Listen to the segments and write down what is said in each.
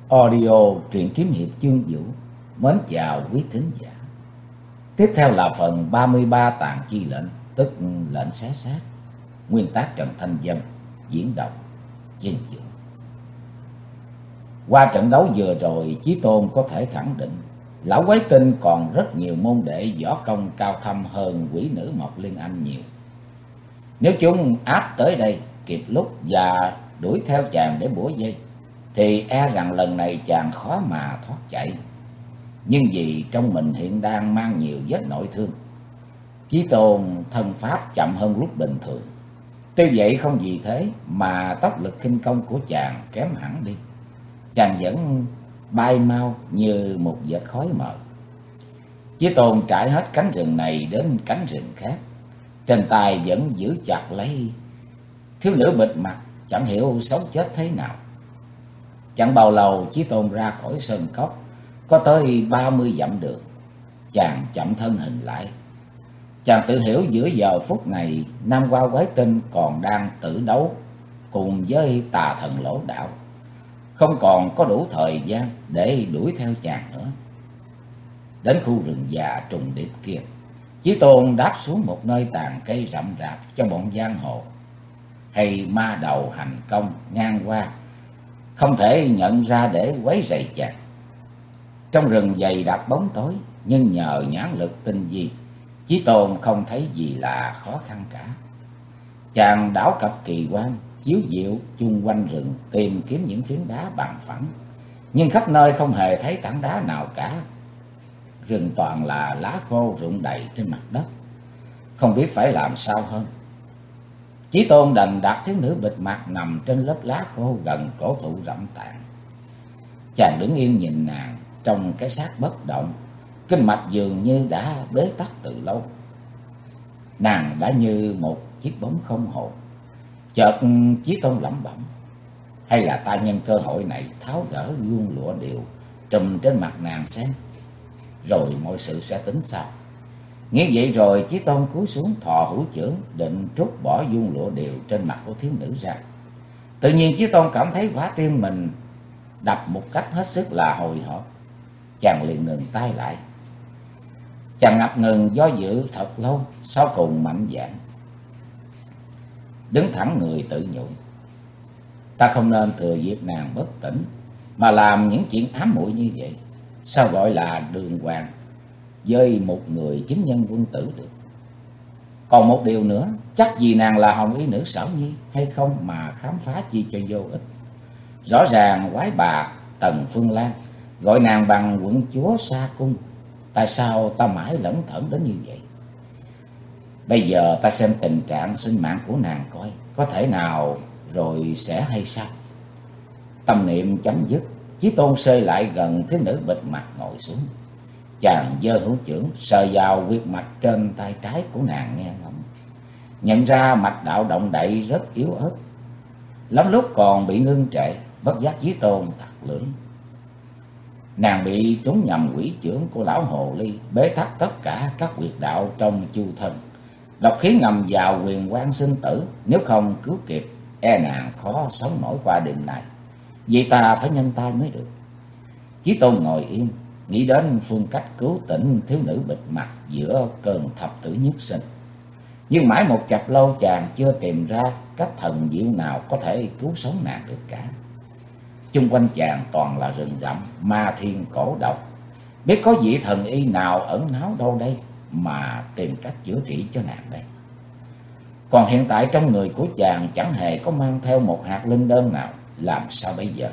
Audio truyện kiếm hiệp chương vũ. Mến chào quý thính giả. Tiếp theo là phần 33 tàn chi lệnh, tức lệnh xé xác. Nguyên tác Trần Thanh Vân, diễn đọc chương vũ. Qua trận đấu vừa rồi, Chí Tôn có thể khẳng định lão quái tinh còn rất nhiều môn đệ võ công cao thâm hơn quỷ nữ Mộc Liên Anh nhiều. Nếu chúng áp tới đây kịp lúc và đuổi theo chàng để bủa vây, thì e rằng lần này chàng khó mà thoát chạy. Nhưng vì trong mình hiện đang mang nhiều vết nội thương, Chí Tôn thân pháp chậm hơn lúc bình thường. Tuy vậy không vì thế mà tốc lực khinh công của chàng kém hẳn đi. Chàng vẫn bay mau như một vệt khói mờ. Chí Tôn trải hết cánh rừng này đến cánh rừng khác, trên tay vẫn giữ chặt lấy thiếu nữ bịt mặt, chẳng hiểu sống chết thế nào. Chẳng bao lâu Chí Tôn ra khỏi sơn cốc, có tới 30 dặm đường. Chàng chậm thân hình lại. Chàng tự hiểu giữa giờ phút này Nam Hoa Quái Tinh còn đang tử đấu cùng với tà thần Lỗ Đạo, không còn có đủ thời gian để đuổi theo chàng nữa. Đến khu rừng già trùng điệp kia, Chí Tôn đáp xuống một nơi tàn cây rậm rạp cho bọn giang hồ hay ma đầu hành công ngang qua không thể nhận ra để quấy rầy chàng. Trong rừng dày đặc bóng tối, nhưng nhờ nhãn lực tinh vi, Chí Tôn không thấy gì là khó khăn cả. Chàng đảo cặp kỳ quan, chiếu diệu chung quanh rừng tìm kiếm những phiến đá bằng phẳng, nhưng khắp nơi không hề thấy tảng đá nào cả. Rừng toàn là lá khô rụng đầy trên mặt đất, không biết phải làm sao hơn. Chí Tôn đành đặt thiếu nữ bịt mặt nằm trên lớp lá khô gần cổ thụ rậm tàn. Chàng đứng yên nhìn nàng trong cái xác bất động, kinh mạch dường như đã bế tắc từ lâu. Nàng đã như một chiếc bóng không hồn. Chợt Chí Tôn lẩm bẩm, hay là ta nhân cơ hội này tháo gỡ vuông lụa điều trùm trên mặt nàng xem, rồi mọi sự sẽ tính sau. Nghĩ vậy rồi Chí Tôn cúi xuống thò hữu chưởng định trút bỏ vuông lụa điều trên mặt của thiếu nữ ra. Tự nhiên Chí Tôn cảm thấy quả tim mình đập một cách hết sức là hồi hộp. Chàng liền ngừng tay lại. Chàng ngập ngừng do dự thật lâu, sau cùng mạnh dạn đứng thẳng người tự nhủ, ta không nên thừa dịp nàng bất tỉnh mà làm những chuyện ám muội như vậy. Sao gọi là đường hoàng với một người chính nhân quân tử được. Còn một điều nữa, chắc gì nàng là hồng y nữ xảo nhi hay không mà khám phá chi cho vô ích. Rõ ràng quái bà Tần Phương Lan gọi nàng bằng quận chúa Sa Cung, tại sao ta mãi lẩn thẩn đến như vậy? Bây giờ ta xem tình trạng sinh mạng của nàng coi, có thể nào rồi sẽ hay sao? Tâm niệm chấm dứt, Chí Tôn xơi lại gần thiếu nữ bịt mặt ngồi xuống. Chàng giơ hữu chưởng sờ vào huyệt mạch trên tay trái của nàng nghe ngóng, nhận ra mạch đạo động đậy rất yếu ớt, lắm lúc còn bị ngưng trệ. Bất giác Chí Tôn thật lưỡi. Nàng bị trúng nhầm quỷ chưởng của lão hồ ly, bế tắc tất cả các huyệt đạo trong chu thân, độc khí ngầm vào huyền quan sinh tử. Nếu không cứu kịp, e nàng khó sống nổi qua đêm này. Vì ta phải nhanh tay mới được. Chí Tôn ngồi yên, nghĩ đến phương cách cứu tỉnh thiếu nữ bịt mặt giữa cơn thập tử nhất sinh. Nhưng mãi một chập lâu chàng chưa tìm ra cách thần diệu nào có thể cứu sống nàng được cả. Chung quanh chàng toàn là rừng rậm, ma thiên cổ độc. Biết có vị thần y nào ẩn náu đâu đây mà tìm cách chữa trị cho nàng đây. Còn hiện tại trong người của chàng chẳng hề có mang theo một hạt linh đơn nào, làm sao bây giờ?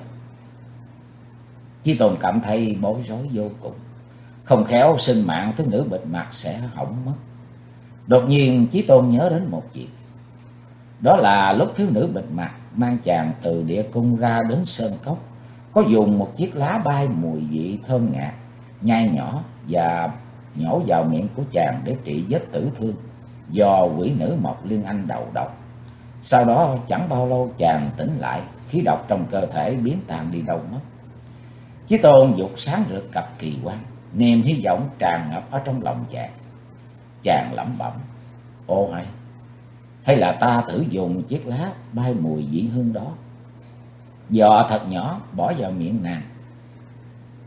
Chí Tôn cảm thấy bối rối vô cùng. Không khéo sinh mạng thiếu nữ bịt mặt sẽ hỏng mất. Đột nhiên Chí Tôn nhớ đến một việc. Đó là lúc thiếu nữ bịt mặt mang chàng từ địa cung ra đến sơn cốc, có dùng một chiếc lá bay mùi vị thơm ngạt, nhai nhỏ và nhổ vào miệng của chàng để trị vết tử thương do quỷ nữ Mộc Liên Anh đầu độc. Sau đó chẳng bao lâu chàng tỉnh lại, khí độc trong cơ thể biến tan đi đâu mất. Chí Tôn dục sáng rực cặp kỳ quan, niềm hy vọng tràn ngập ở trong lòng chàng. Chàng lẩm bẩm, ô hay là ta thử dùng chiếc lá bay mùi vị hương đó, giò thật nhỏ bỏ vào miệng nàng,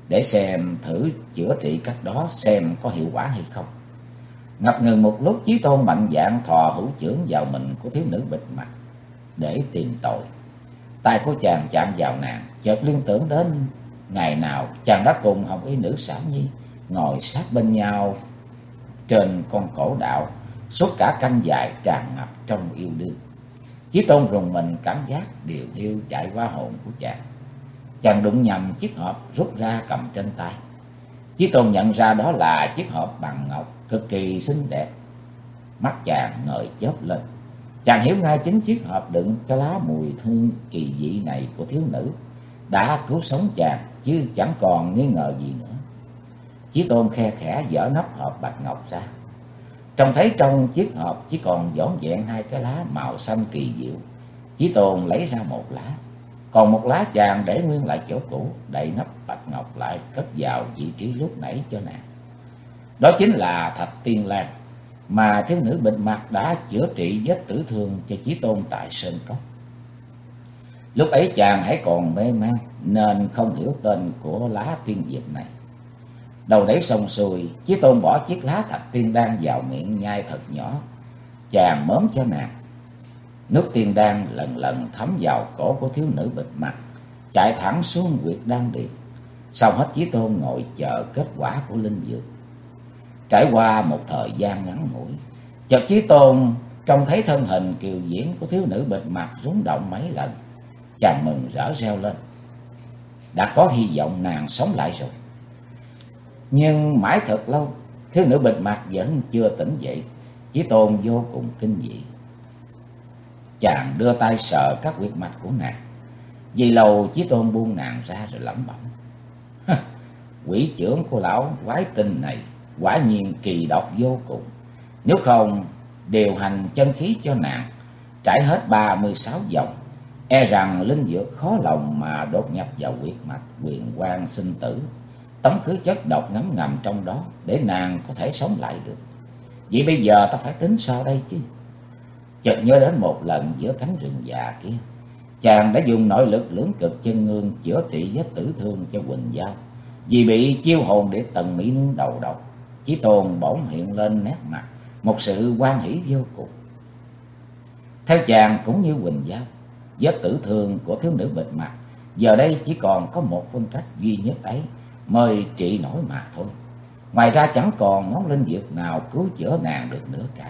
để xem thử chữa trị cách đó xem có hiệu quả hay không. Ngập ngừng một lúc, Chí Tôn mạnh dạn thò hữu chưởng vào mình của thiếu nữ bịt mặt để tìm tội. Tay của chàng chạm vào nàng, chợt liên tưởng đến ngày nào chàng đã cùng Hồng Y nữ Xảo Nhi ngồi sát bên nhau trên con cổ đạo suốt cả canh dài tràn ngập trong yêu đương. Chí Tôn rùng mình, cảm giác điều hiu chạy qua hồn của chàng. Chàng đụng nhầm chiếc hộp rút ra cầm trên tay. Chí Tôn nhận ra đó là chiếc hộp bằng ngọc cực kỳ xinh đẹp. Mắt chàng ngời chớp lên. Chàng hiểu ngay chính chiếc hộp đựng cái lá mùi hương kỳ dị này của thiếu nữ đã cứu sống chàng, chứ chẳng còn nghi ngờ gì nữa. Chí Tôn khe khẽ dở nắp hộp bạch ngọc ra. Trông thấy trong chiếc hộp chỉ còn vỏn vẹn hai cái lá màu xanh kỳ diệu. Chí Tôn lấy ra một lá, còn một lá chàng để nguyên lại chỗ cũ, đậy nắp bạch ngọc lại, cất vào vị trí lúc nãy cho nàng. Đó chính là Thạch Tiên Lan mà thiếu nữ bịt mặt đã chữa trị vết tử thương cho Chí Tôn tại Sơn Cốc. Lúc ấy chàng hãy còn mê man nên không hiểu tên của lá tiên diệp này. Đầu đẩy xong xuôi, Chí Tôn bỏ chiếc lá Thạch Tiên Đan vào miệng nhai thật nhỏ. Chàng mớm cho nàng. Nước tiên đan lần lần thấm vào cổ của thiếu nữ bịt mặt, chạy thẳng xuống huyệt đan điền. Xong hết, Chí Tôn ngồi chờ kết quả của linh dược. Trải qua một thời gian ngắn ngủi, chợt Chí Tôn trông thấy thân hình kiều diễm của thiếu nữ bịt mặt rung động mấy lần. Chàng mừng rỡ reo lên. Đã có hy vọng nàng sống lại rồi. Nhưng mãi thật lâu, thiếu nữ bịt mặt vẫn chưa tỉnh dậy. Chí Tôn vô cùng kinh dị. Chàng đưa tay sờ các huyệt mạch của nàng. Vì lâu, Chí Tôn buông nàng ra rồi lẩm bẩm. Quỷ chưởng của lão quái tinh này quả nhiên kỳ độc vô cùng. Nếu không điều hành chân khí cho nàng trải hết 36 vòng, e rằng linh dược khó lòng mà đột nhập vào huyệt mạch huyền quang sinh tử, tống khứ chất độc ngấm ngầm trong đó để nàng có thể sống lại được. Vậy bây giờ ta phải tính sao đây chứ? Chợt nhớ đến một lần giữa cánh rừng già kia, chàng đã dùng nội lực lưỡng cực chân ngương chữa trị vết tử thương cho Quỳnh Giao. Vì bị chiêu hồn để tần mỹ nương đầu độc, Chí Tôn bỗng hiện lên nét mặt một sự hoan hỷ vô cùng. Theo chàng cũng như Quỳnh Giao, vết tử thương của thiếu nữ bịt mặt giờ đây chỉ còn có một phương cách duy nhất ấy mới trị nổi mà thôi. Ngoài ra chẳng còn món linh dược nào cứu chữa nàng được nữa cả.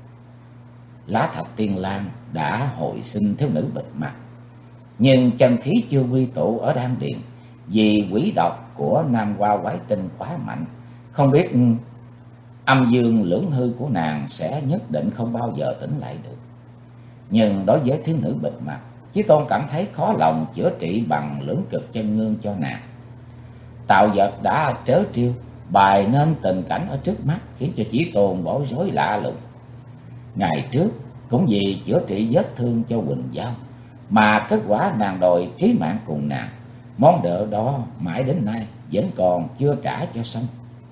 Lá Thạch Tiên Lan đã hồi sinh thiếu nữ bịt mặt, nhưng chân khí chưa quy tụ ở đan điền, vì quỷ độc của Nam Hoa quái tinh quá mạnh. Không biết âm dương lưỡng hư của nàng sẽ nhất định không bao giờ tỉnh lại được. Nhưng đối với thiếu nữ bịt mặt, Chí Tôn cảm thấy khó lòng chữa trị bằng lưỡng cực chân ngương cho nàng. Tạo vật đã trớ trêu bày nên tình cảnh ở trước mắt, khiến cho Chí Tôn bối rối lạ lùng. Ngày trước cũng vì chữa trị vết thương cho Quỳnh Giao mà kết quả nàng đòi trí mạng cùng nàng. Món nợ đó mãi đến nay vẫn còn chưa trả cho xong.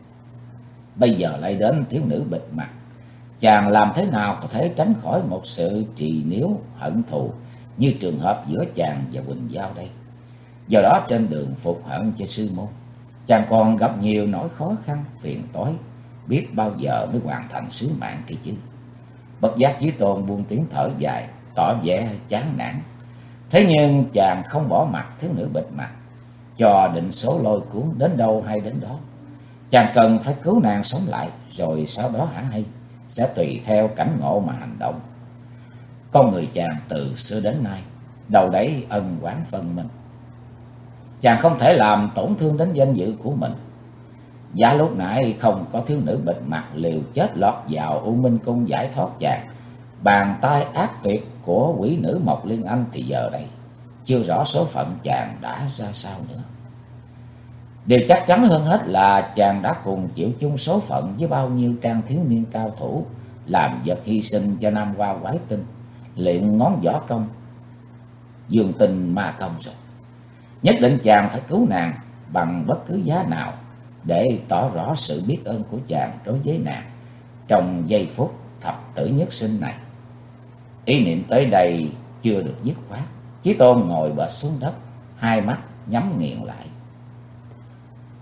Bây giờ lại đến thiếu nữ bịt mặt, chàng làm thế nào có thể tránh khỏi một sự trì níu hận thù như trường hợp giữa chàng và Quỳnh Giao đây? Do đó trên đường phục hận cho sư môn, chàng còn gặp nhiều nỗi khó khăn phiền toái, biết bao giờ mới hoàn thành sứ mạng kia chứ. Bất giác Chí Tôn buông tiếng thở dài, tỏ vẻ chán nản. Thế nhưng chàng không bỏ mặc thiếu nữ bịt mặt, cho định số lôi cuốn đến đâu hay đến đó. Chàng cần phải cứu nàng sống lại, rồi sau đó hả hay sẽ tùy theo cảnh ngộ mà hành động. Con người chàng từ xưa đến nay đầu đẩy ân oán phân minh. Chàng không thể làm tổn thương đến danh dự của mình. Giá lúc nãy không có thiếu nữ bịt mặt liều chết lọt vào U Minh Cung giải thoát chàng, bàn tay ác tuyệt của quỷ nữ Mộc Liên Anh, thì giờ đây chưa rõ số phận chàng đã ra sao nữa. Điều chắc chắn hơn hết là chàng đã cùng chịu chung số phận với bao nhiêu trang thiếu niên cao thủ làm vật hy sinh cho Nam Hoa quái tinh, luyện ngón võ công dương tình ma công rồi. Nhất định chàng phải cứu nàng bằng bất cứ giá nào để tỏ rõ sự biết ơn của chàng đối với nàng trong giây phút thập tử nhất sinh này. Ý niệm tới đây chưa được dứt khoát, Chí Tôn ngồi bệt xuống đất, hai mắt nhắm nghiền lại.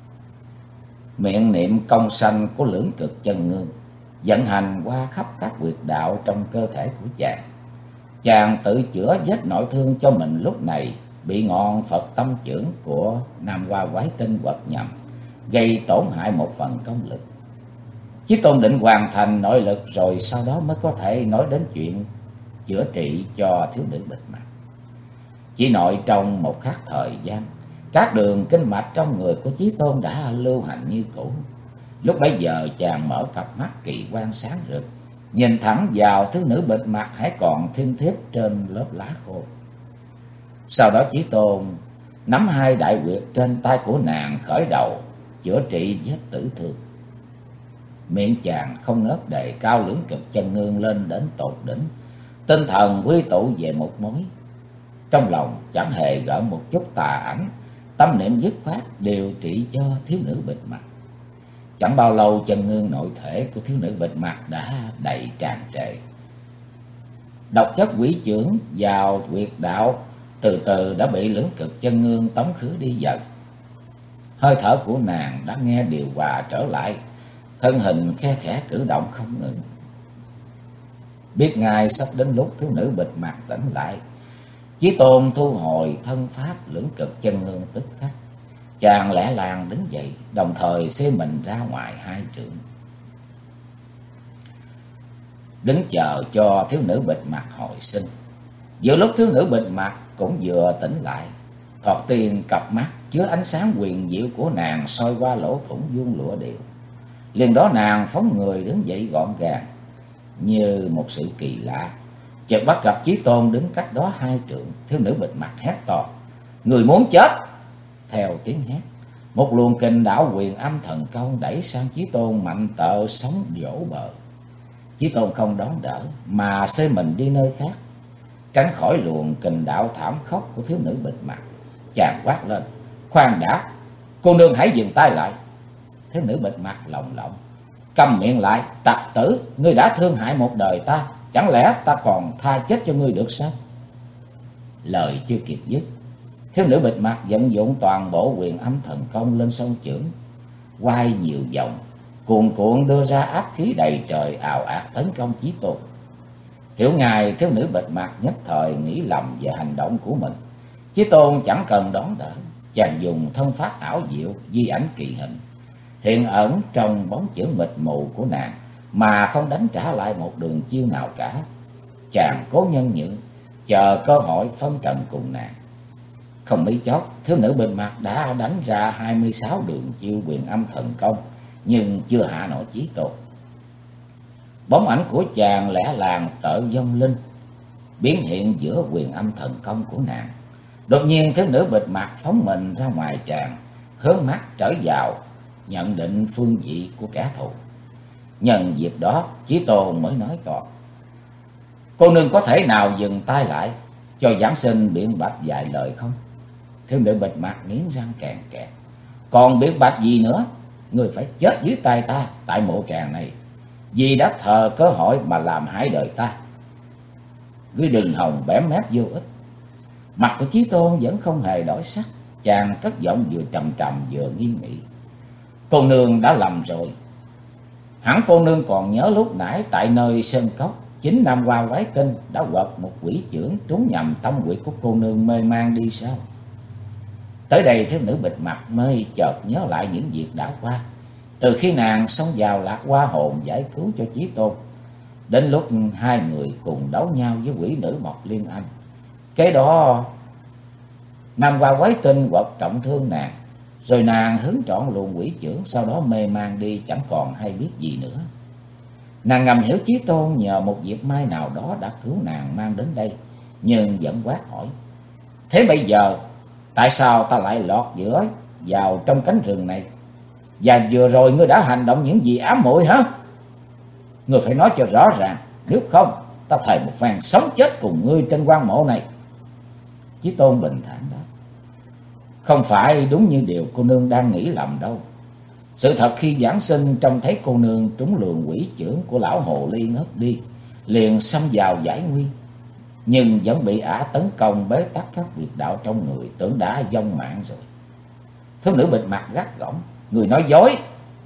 miệng niệm công sanh của lưỡng cực chân ngương, vận hành qua khắp các huyệt đạo trong cơ thể của chàng. Chàng tự chữa vết nội thương cho mình lúc này bị ngọn Phật tâm chưởng của Nam Hoa Quái Tinh quật nhầm, gây tổn hại một phần công lực. Chí Tôn định hoàn thành nội lực rồi sau đó mới có thể nói đến chuyện chữa trị cho thiếu nữ bịt mặt. Chỉ nội trong một khắc thời gian, các đường kinh mạch trong người của Chí Tôn đã lưu hành như cũ. Lúc bấy giờ chàng mở cặp mắt kỳ quan sáng rực, nhìn thẳng vào thiếu nữ bịt mặt hãy còn thiêm thiếp trên lớp lá khô. Sau đó Chí Tôn nắm hai đại huyệt trên tay của nàng khởi đầu chữa trị vết tử thương. Miệng chàng không ngớt đề cao lưỡng cực chân ngương lên đến tột đỉnh, tinh thần quy tụ về một mối. Trong lòng chẳng hề gợn một chút tà ảnh, tâm niệm dứt khoát điều trị cho thiếu nữ bịt mặt. Chẳng bao lâu chân ngương nội thể của thiếu nữ bịt mặt đã đầy tràn trề. Độc chất quỷ chưởng vào huyệt đạo từ từ đã bị lưỡng cực chân ngương tống khứ đi dần. Hơi thở của nàng đã nghe điều hòa trở lại, thân hình khe khẽ cử động không ngừng. Biết ngay sắp đến lúc thiếu nữ bịt mặt tỉnh lại, Chí Tôn thu hồi thân pháp lưỡng cực chân ngương tức khắc. Chàng lẻ làng đứng dậy, đồng thời xê mình ra ngoài hai trượng, đứng chờ cho thiếu nữ bịt mặt hồi sinh. Giữa lúc thiếu nữ bịt mặt cũng vừa tỉnh lại, thoạt tiên cặp mắt chứa ánh sáng huyền diệu của nàng soi qua lỗ thủng vuông lụa điệu. Liền đó nàng phóng người đứng dậy gọn gàng như một sự kỳ lạ. Chợt bắt gặp Chí Tôn đứng cách đó hai trượng. Thiếu nữ bịt mặt hét to: "Người muốn chết!" Theo tiếng hét, một luồng kình đảo huyền âm thần công đẩy sang Chí Tôn mạnh tợ sóng vỗ bờ. Chí Tôn không đón đỡ mà xê mình đi nơi khác, tránh khỏi luồng kình đạo thảm khốc của thiếu nữ bịt mặt. Chàng quát lên: "Khoan đã, cô nương hãy dừng tay lại!" Thiếu nữ bịt mặt lồng lộng: "Câm miệng lại, tặc tử! Ngươi đã thương hại một đời ta, chẳng lẽ ta còn tha chết cho ngươi được sao?" Lời chưa kịp dứt, thiếu nữ bịt mặt vận dụng toàn bộ huyền âm thần công lên song chưởng, quay nhiều vòng, cuồn cuộn đưa ra áp khí đầy trời ào ạt tấn công Chí Tôn. Hiểu ngài thiếu nữ bịt mặt nhất thời nghĩ lầm về hành động của mình. Chí Tôn chẳng cần đón đỡ, chàng dùng thân pháp ảo diệu di ảnh kỳ hình, hiện ẩn trong bóng chưởng mịt mù của nàng mà không đánh trả lại một đường chiêu nào cả. Chàng cố nhân nhượng, chờ cơ hội phân trận cùng nàng. Không mấy chốc, thiếu nữ bịt mặt đã đánh ra 26 đường chiêu huyền âm thần công, nhưng chưa hạ nổi Chí Tôn. Bóng ảnh của chàng lẻ làng tợ vong linh, biến hiện giữa huyền âm thần công của nàng. Đột nhiên thiếu nữ bịt mặt phóng mình ra ngoài tràng, hướng mắt trở vào, nhận định phương vị của kẻ thù. Nhân dịp đó, Chí Tôn mới nói to: "Cô nương có thể nào dừng tay lại, cho giảng sinh biện bạch vài lời không?" Thiếu nữ bịt mặt nghiến răng kèn kẹt: "Còn biện bạch gì nữa? Người phải chết dưới tay ta tại mộ tràng này, vì đã thờ cơ hội mà làm hại đời ta. Ngươi đừng hòng bẻm mép vô ích." Mặt của Chí Tôn vẫn không hề đổi sắc, chàng cất giọng vừa trầm trầm vừa nghiêm nghị: "Cô nương đã lầm rồi. Hẳn cô nương còn nhớ lúc nãy tại nơi sơn cốc, chính Nam Hoa Quái Tinh đã quật một quỷ chưởng trúng nhầm tâm huyệt của cô nương mê man đi sao?" Tới đây thiếu nữ bịt mặt mới chợt nhớ lại những việc đã qua, từ khi nàng xông vào Lạc Hoa hồn giải cứu cho Chí Tôn, đến lúc hai người cùng đấu nhau với quỷ nữ Mộc Liên Anh. Kế đó Nam Hoa Quái Tinh quật trọng thương nàng, rồi nàng hứng trọn luồng quỷ chưởng, sau đó mê man đi chẳng còn hay biết gì nữa. Nàng ngầm hiểu Chí Tôn nhờ một việc may nào đó đã cứu nàng mang đến đây, nhưng vẫn quát hỏi: "Thế bây giờ tại sao ta lại lọt giữa vào trong cánh rừng này? Và vừa rồi ngươi đã hành động những gì ám muội hả? Ngươi phải nói cho rõ ràng, nếu không ta thề một phen sống chết cùng ngươi trên quan mộ này." Chí Tôn bình thản đáp: "Không phải đúng như điều cô nương đang nghĩ lầm đâu. Sự thật khi giảng sinh trông thấy cô nương trúng luồng quỷ chưởng của lão hồ ly ngất đi, liền xông vào giải nguy, nhưng vẫn bị ả tấn công bế tắc các huyệt đạo trong người, tưởng đã vong mạng rồi." Thiếu nữ bịt mặt gắt gỏng: "Người nói dối,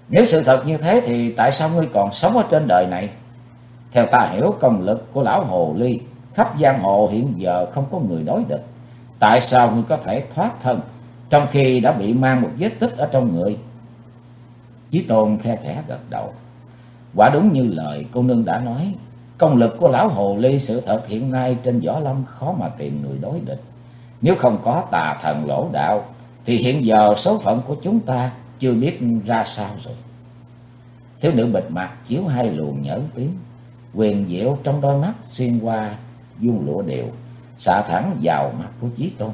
Nếu sự thật như thế thì tại sao ngươi còn sống ở trên đời này? Theo ta hiểu, công lực của lão hồ ly khắp giang hồ hiện giờ không có người đối địch. Tại sao ngươi có thể thoát thân trong khi đã bị mang một vết tích ở trong người? Chí Tôn khe khẽ gật đầu. Quả đúng như lời cô nương đã nói, công lực của lão hồ ly sự thật hiện nay trên võ lâm khó mà tìm người đối địch. Nếu không có tà thần Lỗ Đạo thì hiện giờ số phận của chúng ta chưa biết ra sao rồi. Thiếu nữ bịt mặt chiếu hai luồng nhẫn tuyến huyền diệu trong đôi mắt xuyên qua vuông lụa đều, xạ thẳng vào mặt của Chí Tôn.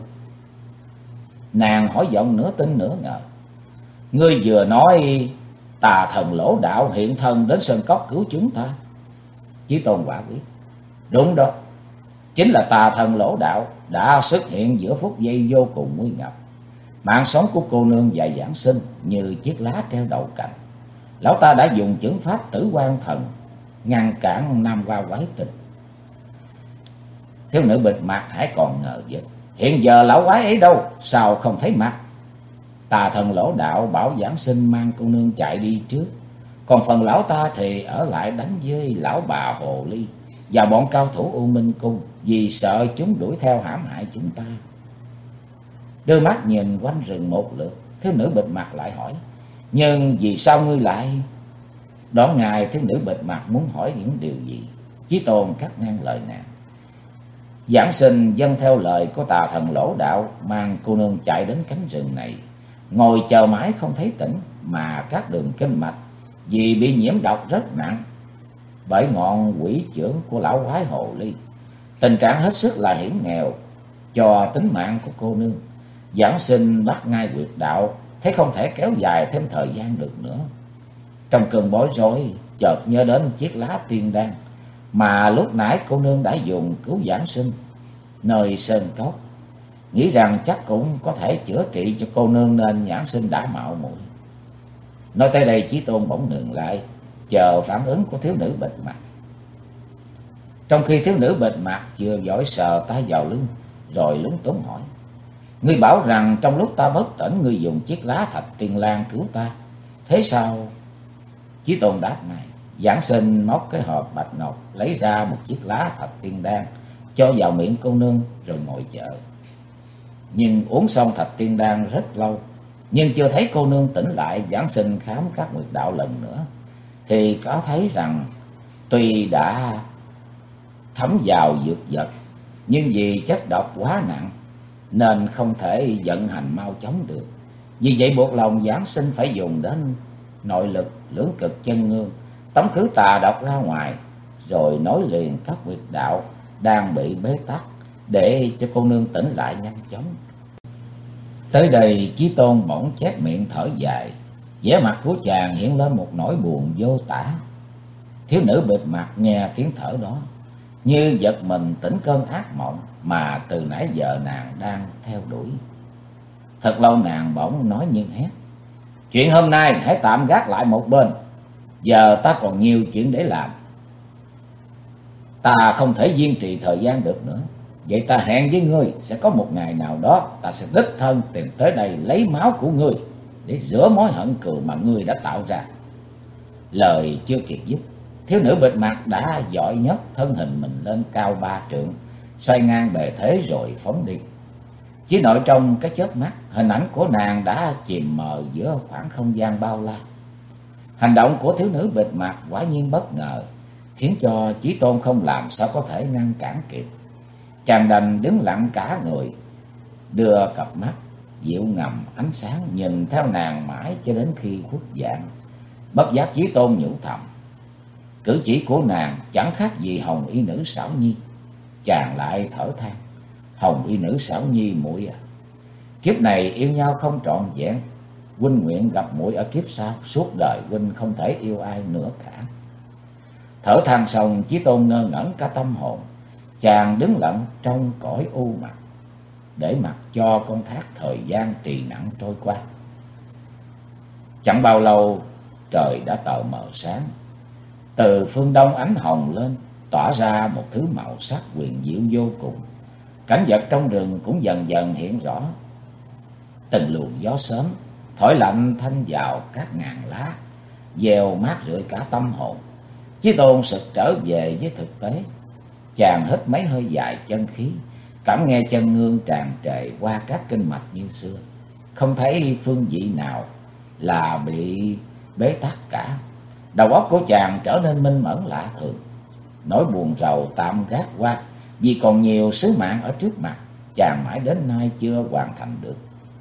Nàng hỏi giọng nửa tin nửa ngờ: ngươi vừa nói tà thần Lỗ Đạo hiện thân đến sơn cốc cứu chúng ta? Chí Tôn quả quyết: đúng đó, chính là tà thần Lỗ Đạo đã xuất hiện giữa phút giây vô cùng nguy ngập. Mạng sống của cô nương và giảng sinh như chiếc lá treo đầu cành. Lão ta đã dùng chưởng pháp Tử Quan Thần ngăn cản Nam Hoa quái tình. Thiếu nữ bịt mặt hãy còn ngờ vực: hiện giờ lão quái ấy đâu, sao không thấy mặt? Tà thần Lỗ Đạo bảo giảng sinh mang cô nương chạy đi trước, còn phần lão ta thì ở lại đánh với lão bà hồ ly và bọn cao thủ U Minh Cung, vì sợ chúng đuổi theo hãm hại chúng ta. Đưa mắt nhìn quanh rừng một lượt, thiếu nữ bịt mặt lại hỏi: nhưng vì sao ngươi lại... Đoạn ngài thiếu nữ bịt mặt muốn hỏi những điều gì, Chí Tôn cắt ngang lời nàng. Giảng sinh dâng theo lời của tà thần Lỗ Đạo mang cô nương chạy đến cánh rừng này, ngồi chờ mãi không thấy tỉnh, mà các đường kinh mạch vì bị nhiễm độc rất nặng bởi ngọn quỷ chưởng của lão quái hồ ly. Tình trạng hết sức là hiểm nghèo cho tính mạng của cô nương. Giảng sinh bắt ngay huyệt đạo, thấy không thể kéo dài thêm thời gian được nữa. Trong cơn bối rối, chợt nhớ đến chiếc lá tiên đan mà lúc nãy cô nương đã dùng cứu giảng sinh nơi sơn cốc, nghĩ rằng chắc cũng có thể chữa trị cho cô nương, nên giảng sinh đã mạo muội. Nói tới đây, Chí Tôn bỗng ngừng lại, chờ phản ứng của thiếu nữ bịt mặt. Trong khi thiếu nữ bịt mặt vừa vội sờ tay vào lưng, rồi lúng túng hỏi: ngươi bảo rằng trong lúc ta bất tỉnh, ngươi dùng chiếc lá Thạch Tiên Lan cứu ta, thế sao? Chí Tôn đáp ngay: giảng sinh móc cái hộp bạch ngọc, lấy ra một chiếc lá Thạch Tiên Đan, cho vào miệng cô nương rồi ngồi chờ. Nhưng uống xong Thạch Tiên Đan rất lâu, nhưng chưa thấy cô nương tỉnh lại. Giảng sinh khám các huyệt đạo lần nữa, thì có thấy rằng tuy đã thấm vào dược vật, nhưng vì chất độc quá nặng nên không thể vận hành mau chóng được. Vì vậy buộc lòng giảng sinh phải dùng đến nội lực lưỡng cực chân ngương, tống khứ tà độc ra ngoài, rồi nối liền các huyệt đạo đang bị bế tắc, để cho cô nương tỉnh lại nhanh chóng. Tới đây, Chí Tôn bỗng chép miệng thở dài, vẻ mặt của chàng hiện lên một nỗi buồn vô tả. Thiếu nữ bịt mặt nghe tiếng thở đó, như giật mình tỉnh cơn ác mộng mà từ nãy giờ nàng đang theo đuổi. Thật lâu nàng bỗng nói nhiên hét: chuyện hôm nay hãy tạm gác lại một bên, giờ ta còn nhiều chuyện để làm. Ta không thể kiên trì thời gian được nữa. Vậy ta hẹn với ngươi, sẽ có một ngày nào đó ta sẽ đích thân tìm tới đây lấy máu của ngươi để rửa mối hận cừu mà ngươi đã tạo ra. Lời chưa kịp dứt, thiếu nữ bịt mặt đã dội nhấc thân hình mình lên cao 3 trượng, xoay ngang bề thế rồi phóng đi. Chỉ nội trong cái chớp mắt, hình ảnh của nàng đã chìm mờ giữa khoảng không gian bao la. Hành động của thiếu nữ bịt mặt quả nhiên bất ngờ, khiến cho Chí Tôn không làm sao có thể ngăn cản kịp. Chàng đành đứng lặng cả người, đưa cặp mắt dịu ngầm ánh sáng nhìn theo nàng mãi cho đến khi khuất dạng. Bất giác Chí Tôn nhủ thầm: cử chỉ của nàng chẳng khác gì Hồng Y Nữ Xảo Nhi. Chàng lại thở than: Hồng Y Nữ Xảo Nhi muội à, kiếp này yêu nhau không trọn vẹn, huynh nguyện gặp muội ở kiếp sau, suốt đời huynh không thể yêu ai nữa cả. Thở than xong, Chí Tôn ngơ ngẩn cả tâm hồn. Chàng đứng lặng trong cõi u mặt, để mặc cho con thác thời gian trì nặng trôi qua. Chẳng bao lâu, trời đã tờ mờ sáng. Từ phương đông ánh hồng lên, tỏa ra một thứ màu sắc huyền diệu vô cùng. Cảnh vật trong rừng cũng dần dần hiện rõ. Từng luồng gió sớm thổi lạnh thanh vào các ngàn lá, gieo mát rượi cả tâm hồn. Chí Tôn sực trở về với thực tế. Chàng hít mấy hơi dài chân khí, cảm nghe chân ngương tràn trề qua các kinh mạch như xưa. Không thấy phương vị nào là bị bế tắc cả. Đầu óc của chàng trở nên minh mẫn lạ thường. Nỗi buồn rầu tạm gác qua, vì còn nhiều sứ mạng ở trước mặt, chàng mãi đến nay chưa hoàn thành được.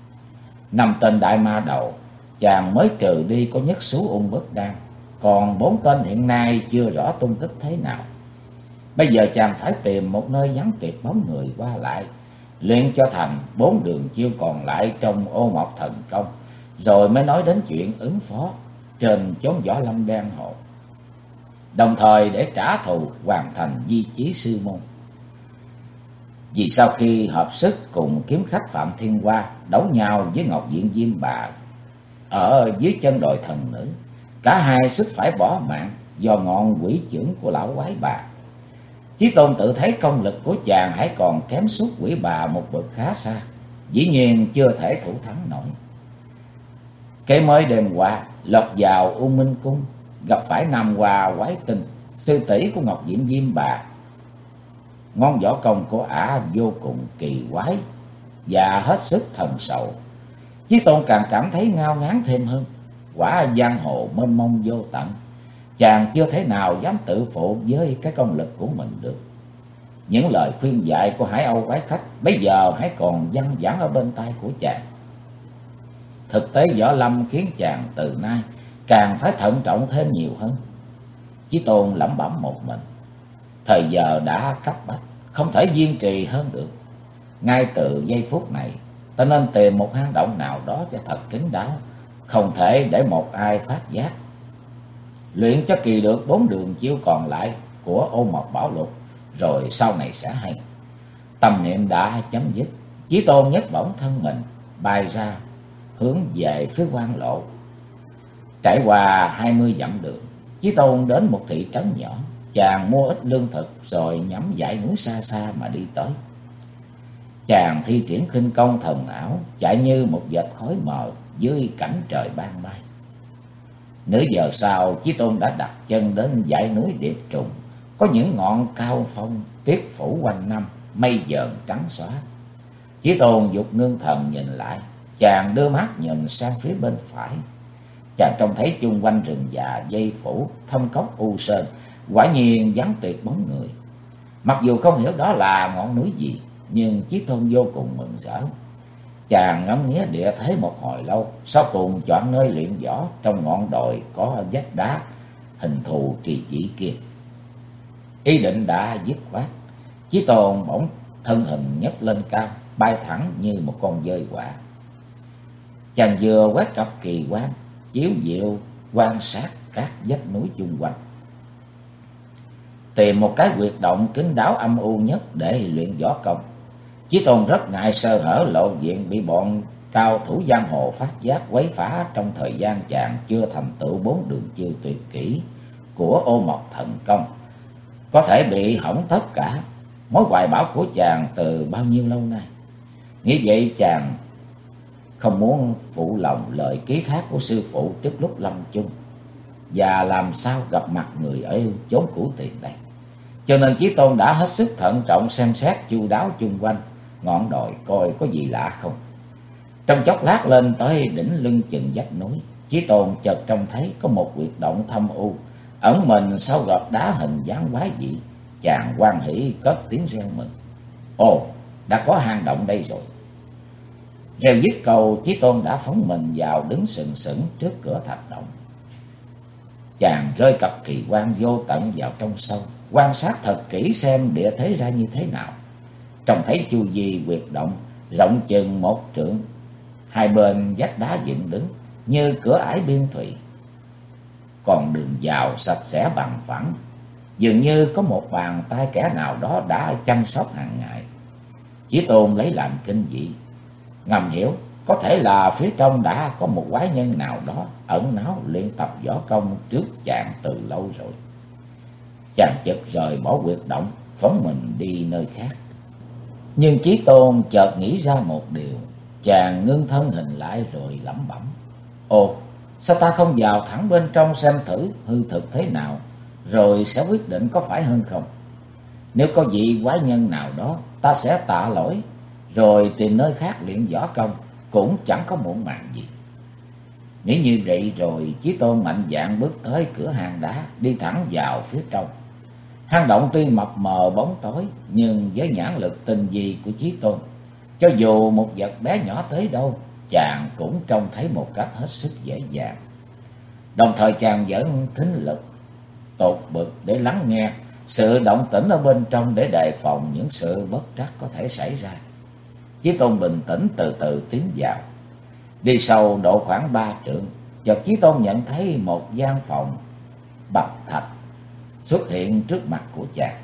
5 tên đại ma đầu, chàng mới trừ đi có nhất số ung bất đan, còn 4 tên hiện nay chưa rõ tung tích thế nào. Bây giờ chàng phải tìm một nơi vắng tuyệt bóng người qua lại, luyện cho thành 4 đường chiêu còn lại trong Ô Mộc Thần Công, rồi mới nói đến chuyện ứng phó trên chốn Võ Lâm Đen Hồ, đồng thời để trả thù hoàn thành di chí sư môn. Vì sau khi hợp sức cùng kiếm khách Phạm Thiên Hoa đấu nhau với Ngọc Diện Diêm Bà ở dưới chân đồi thần nữ, cả hai suýt phải bỏ mạng do ngọn quỷ chưởng của lão quái bà. Chí Tôn tự thấy công lực của chàng hãy còn kém suốt quỷ bà một bậc khá xa, dĩ nhiên chưa thể thủ thắng nổi. Cái mới đêm qua lọt vào U Minh Cung, gặp phải Nam Hoa Quái Tinh, sư tỷ của Ngọc Diễm Diêm Bà. Ngón võ công của ả vô cùng kỳ quái và hết sức thần sầu. Chí Tôn càng cảm thấy ngao ngán thêm hơn. Quả giang hồ mênh mông vô tận, chàng chưa thể nào dám tự phụ với cái công lực của mình được. Những lời khuyên dạy của Hải Âu quái khách bây giờ hãy còn văng vẳng ở bên tai của chàng. Thực tế võ lâm khiến chàng từ nay càng phải thận trọng thêm nhiều hơn. Chí Tôn lẩm bẩm một mình. Thời giờ đã cấp bách, không thể kiên trì hơn được. Ngay từ giây phút này, ta nên tìm một hang động nào đó cho thật kín đáo, không thể để một ai phát giác. Luyện cho kỳ được 4 đường chiêu còn lại của Ô Mộc Bảo Lục, rồi sau này sẽ hay. Tâm niệm đã chấm dứt, Chí Tôn nhấc bổng thân mình bay ra hướng về phía Quan Lộ. Trải qua 20 dặm đường, Chí Tôn đến một thị trấn nhỏ. Chàng mua ít lương thực rồi nhắm dãy núi xa xa mà đi tới. Chàng thi triển khinh công thần ảo, chạy như một vệt khói mờ dưới cảnh trời ban mai. Nửa giờ sau, Chí Tôn đã đặt chân đến dãy núi Điệp Trùng, có những ngọn cao phong tuyết phủ quanh năm, mây dợn trắng xóa. Chí Tôn dục ngưng thần nhìn lại, chàng đưa mắt nhìn sang phía bên phải. Chàng trông thấy chung quanh rừng già dây phủ, thâm cốc u sơn, quả nhiên vắng tuyệt bóng người. Mặc dù không hiểu đó là ngọn núi gì, nhưng Chí Tôn vô cùng mừng rỡ. Chàng ngắm nghía địa thế một hồi lâu, sau cùng chọn nơi luyện võ trong ngọn đồi có vách đá hình thù kỳ dị kia. Ý định đã dứt khoát, Chí Tôn bỗng thân hình nhấc lên cao, bay thẳng như một con dơi quạ. Chàng vừa quét cặp kỳ quan, chiếu diệu quan sát các vách núi chung quanh, tìm một cái huyệt động kín đáo âm u nhất để luyện võ công. Chí Tôn rất ngại sơ hở lộ diện bị bọn cao thủ giang hồ phát giác quấy phá trong thời gian chàng chưa thành tựu 4 đường chiêu tuyệt kỹ của Ô Mộc Thần Công. Có thể bị hỏng tất cả mối hoài bão của chàng từ bao nhiêu lâu nay. Nghĩ vậy chàng không muốn phụ lòng lời ký thác của sư phụ trước lúc lâm chung, và làm sao gặp mặt người ở chốn cũ tiền đây. Cho nên Chí Tôn đã hết sức thận trọng xem xét chu đáo chung quanh ngọn đồi coi có gì lạ không. Trong chốc lát lên tới đỉnh lưng chừng vách núi, Chí Tôn chợt trông thấy có một huyệt động thâm u ẩn mình sau gợt đá hình dáng quái dị. Chàng hoan hỉ cất tiếng reo mừng. Ồ, đã có hang động đây rồi. Reo dứt câu, Chí Tôn đã phóng mình vào đứng sừng sững trước cửa thạch động. Chàng rơi cặp kỳ quan vô tận vào trong sâu, quan sát thật kỹ xem địa thế ra như thế nào. Trông thấy chu vi huyệt động rộng chừng 1 trượng, hai bên vách đá dựng đứng như cửa ải biên thùy, còn đường vào sạch sẽ bằng phẳng, dường như có một bàn tay kẻ nào đó đã chăm sóc hàng ngày. Chí Tôn lấy làm kinh dị, ngầm hiểu có thể là phía trong đã có một quái nhân nào đó ẩn náu luyện tập võ công trước chàng từ lâu rồi. Chàng chợt rời bỏ huyệt động, phóng mình đi nơi khác. Nhưng Chí Tôn chợt nghĩ ra một điều. Chàng ngưng thân hình lại rồi lẩm bẩm. Ồ, Sao ta không vào thẳng bên trong xem thử hư thực thế nào, rồi sẽ quyết định có phải hơn không? Nếu có vị quái nhân nào đó, ta sẽ tạ lỗi, rồi tìm nơi khác luyện võ công, cũng chẳng có muộn màng gì. Nghĩ như vậy rồi, Chí Tôn mạnh dạn bước tới cửa hang đá, đi thẳng vào phía trong. Hang động tuy mập mờ bóng tối, nhưng với nhãn lực tinh vi của Chí Tôn, cho dù một vật bé nhỏ tới đâu, chàng cũng trông thấy một cách hết sức dễ dàng. Đồng thời chàng vẫn thính lực tột bực để lắng nghe sự động tĩnh ở bên trong, để đề phòng những sự bất trắc có thể xảy ra. Chí Tôn bình tĩnh từ từ tiến vào. Đi sâu độ khoảng 3 trượng, chợt Chí Tôn nhận thấy một gian phòng bạch thạch xuất hiện trước mặt của chàng.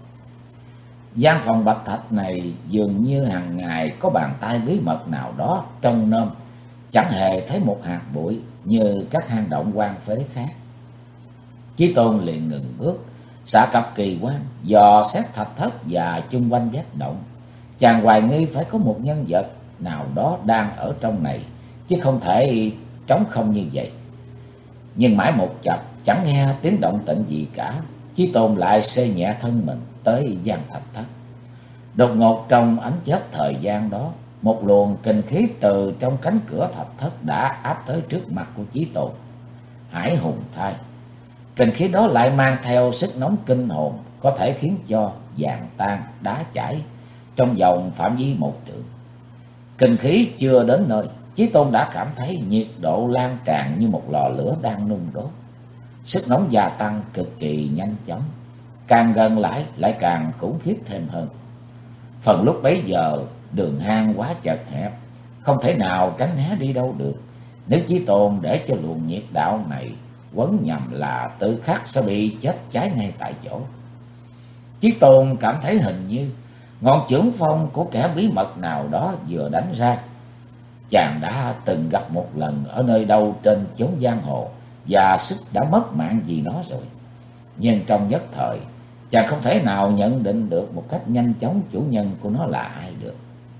Gian phòng bạch thạch này dường như hàng ngày có bàn tay bí mật nào đó trông nom, chẳng hề thấy một hạt bụi như các hang động hoang phế khác. Chí Tôn liền ngừng bước, xạ cặp kỳ quan dò xét thạch thất và chung quanh vách động. Chàng hoài nghi phải có một nhân vật nào đó đang ở trong này, chứ không thể trống không như vậy. Nhưng mãi một chập chẳng nghe tiếng động tĩnh gì cả. Chí Tôn lại xê nhẹ thân mình tới gian thạch thất. Đột ngột trong ánh chớp thời gian đó, một luồng kinh khí từ trong cánh cửa thạch thất đã áp tới trước mặt của Chí Tôn. Hải hùng thay, kinh khí đó lại mang theo sức nóng kinh hồn, có thể khiến cho vàng tan đá chảy trong vòng phạm vi 1 trượng. Kinh khí chưa đến nơi, Chí Tôn đã cảm thấy nhiệt độ lan tràn như một lò lửa đang nung đốt. Sức nóng gia tăng cực kỳ nhanh chóng, càng gần lại càng khủng khiếp thêm hơn. Phần lúc bấy giờ đường hang quá chật hẹp, không thể nào tránh né đi đâu được. Nếu Chí Tôn để cho luồng nhiệt đạo này quấn nhầm là tự khắc sẽ bị chết cháy ngay tại chỗ. Chí Tôn cảm thấy hình như ngọn chưởng phong của kẻ bí mật nào đó vừa đánh ra. Chàng đã từng gặp một lần ở nơi đâu trên chốn giang hồ, và suýt đã mất mạng vì nó rồi. Nhưng trong nhất thời, chàng không thể nào nhận định được một cách nhanh chóng chủ nhân của nó là ai được.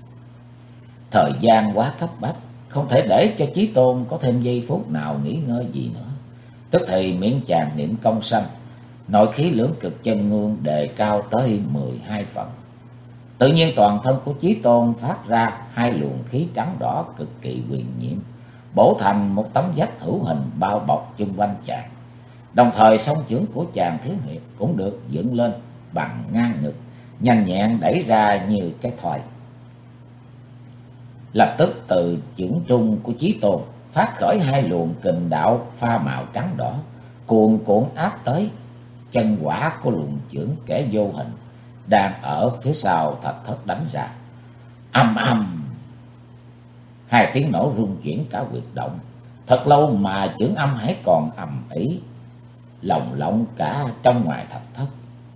Thời gian quá cấp bách, không thể để cho Chí Tôn có thêm giây phút nào nghỉ ngơi gì nữa. Tức thì miệng chàng niệm công sanh, nội khí lưỡng cực chân ngương đề cao tới 12 phần. Tự nhiên toàn thân của Chí Tôn phát ra 2 luồng khí trắng đỏ cực kỳ huyền nhiệm, bổ thành một tấm vách hữu hình bao bọc chung quanh chàng. Đồng thời song chưởng của chàng thiếu hiệp cũng được dựng lên bằng ngang ngực, nhanh nhẹn đẩy ra như cái thoi. Lập tức từ chưởng trung của Chí Tôn phát khởi 2 luồng kình đạo pha màu trắng đỏ, cuồn cuộn áp tới chân quả của luồng chưởng kẻ vô hình đang ở phía sau thạch thất đánh ra. Ầm ầm, 2 tiếng nổ rung chuyển cả huyệt động. Thật lâu mà chưởng âm hãy còn ầm ĩ lồng lộng cả trong ngoài thạch thất.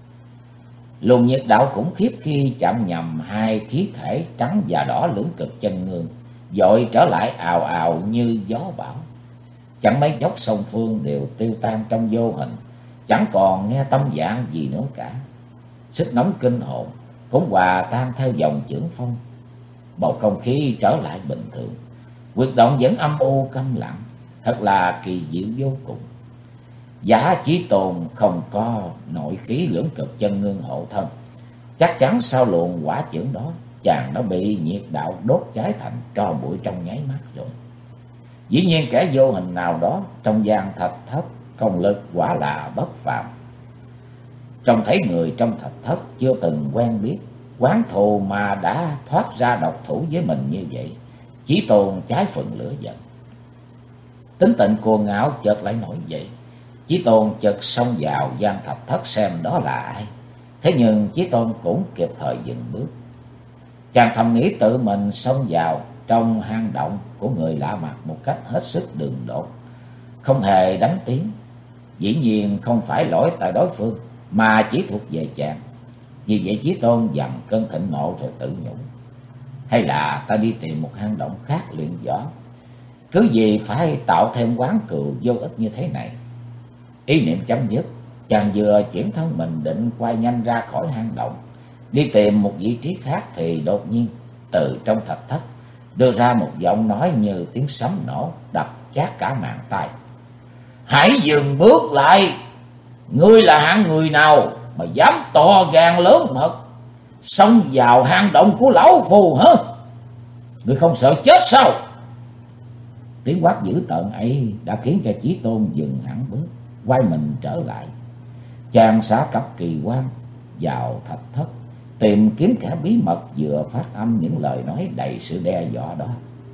Luồng nhiệt đạo khủng khiếp khi chạm nhầm 2 khí thể trắng và đỏ lưỡng cực chân ngương, vội trở lại ào ào như gió bão. Chẳng mấy chốc song phương đều tiêu tan trong vô hình, chẳng còn nghe tâm dạng gì nữa cả. Sức nóng kinh hồn cũng hòa tan theo dòng chưởng phong. Bầu không khí trở lại bình thường, huyệt động vẫn âm u câm lặng, thật là kỳ diệu vô cùng. Giả Chí Tôn không có nội khí lưỡng cực chân ngưng hộ thân, chắc chắn sau luồng quả chưởng đó, chàng đã bị nhiệt đạo đốt cháy thành tro bụi trong nháy mắt rồi. Dĩ nhiên kẻ vô hình nào đó trong gian thạch thất công lực quả là bất phàm. Trông thấy người trong thạch thất chưa từng quen biết, oán thù mà đã thoát ra độc thủ với mình như vậy, Chí Tôn cháy phần lửa giận. Tính tình cuồng ngạo chợt lại nổi dậy. Chí Tôn chợt xông vào gian thạch thất xem đó là ai. Thế nhưng Chí Tôn cũng kịp thời dừng bước. Chàng thầm nghĩ tự mình xông vào trong hang động của người lạ mặt một cách hết sức đường đột, không hề đánh tiếng. Dĩ nhiên không phải lỗi tại đối phương, mà chỉ thuộc về chàng. Vì vậy Chí Tôn dằn cơn thịnh nộ rồi tự nhủ: hay là ta đi tìm một hang động khác luyện võ, cứ gì phải tạo thêm oán cừu vô ích như thế này. Ý niệm chấm dứt, chàng vừa chuyển thân mình định quay nhanh ra khỏi hang động, đi tìm một vị trí khác, thì đột nhiên từ trong thạch thất đưa ra một giọng nói như tiếng sấm nổ, đập chát cả màng tai. Hãy dừng bước lại! Ngươi là hạng người nào mà dám to gan lớn mật xông vào hang động của lão phù hả? Ngươi không sợ chết sao? Tiếng quát dữ tợn ấy đã khiến cho Chí Tôn dừng hẳn bước, quay mình trở lại. Chàng xả cặp kỳ quan vào thạch thất, tìm kiếm kẻ bí mật vừa phát âm những lời nói đầy sự đe dọa đó.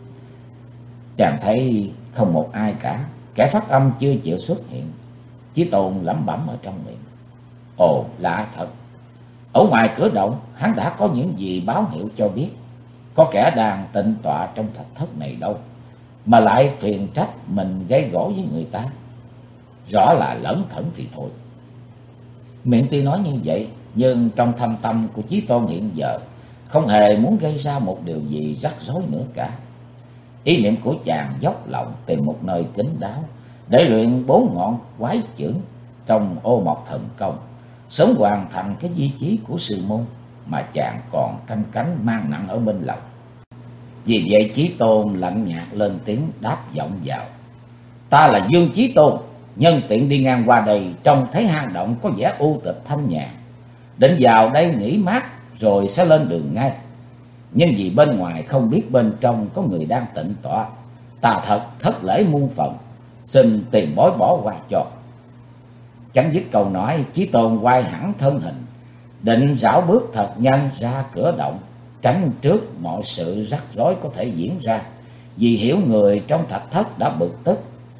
Chàng thấy không một ai cả, kẻ phát âm chưa chịu xuất hiện. Chí Tôn lẩm bẩm ở trong miệng. Ồ, lạ thật! Ở ngoài cửa động, hắn đã có những gì báo hiệu cho biết có kẻ đang tịnh tọa trong thạch thất này đâu, mà lại phiền trách mình gây gổ với người ta. Rõ là lẩn thẩn thì thôi. Miệng tuy nói như vậy, nhưng trong thâm tâm của Chí Tôn hiện giờ không hề muốn gây ra một điều gì rắc rối nữa cả. Ý niệm của chàng dốc lòng tìm một nơi kín đáo để luyện 4 ngọn quái chưởng trong Ô Mộc Thần Công, sớm hoàn thành cái di chí của sư môn mà chàng còn canh cánh mang nặng ở bên lòng. Vì vậy Chí Tôn lạnh nhạt lên tiếng đáp vọng vào. Ta là Dương Chí Tôn, nhân tiện đi ngang qua đây, trông thấy hang động có vẻ u tịch thanh nhàn, định vào đây nghỉ mát rồi sẽ lên đường ngay. Nhưng vì bên ngoài không biết bên trong có người đang tịnh tọa, ta thật thất lễ muôn phần, xin tiền bối bỏ qua cho. Chấm dứt câu nói, Chí Tôn quay hẳn thân hình, định rảo bước thật nhanh ra cửa động, tránh trước mọi sự rắc rối có thể diễn ra. Vì hiểu người trong thạch thất đã bực tức,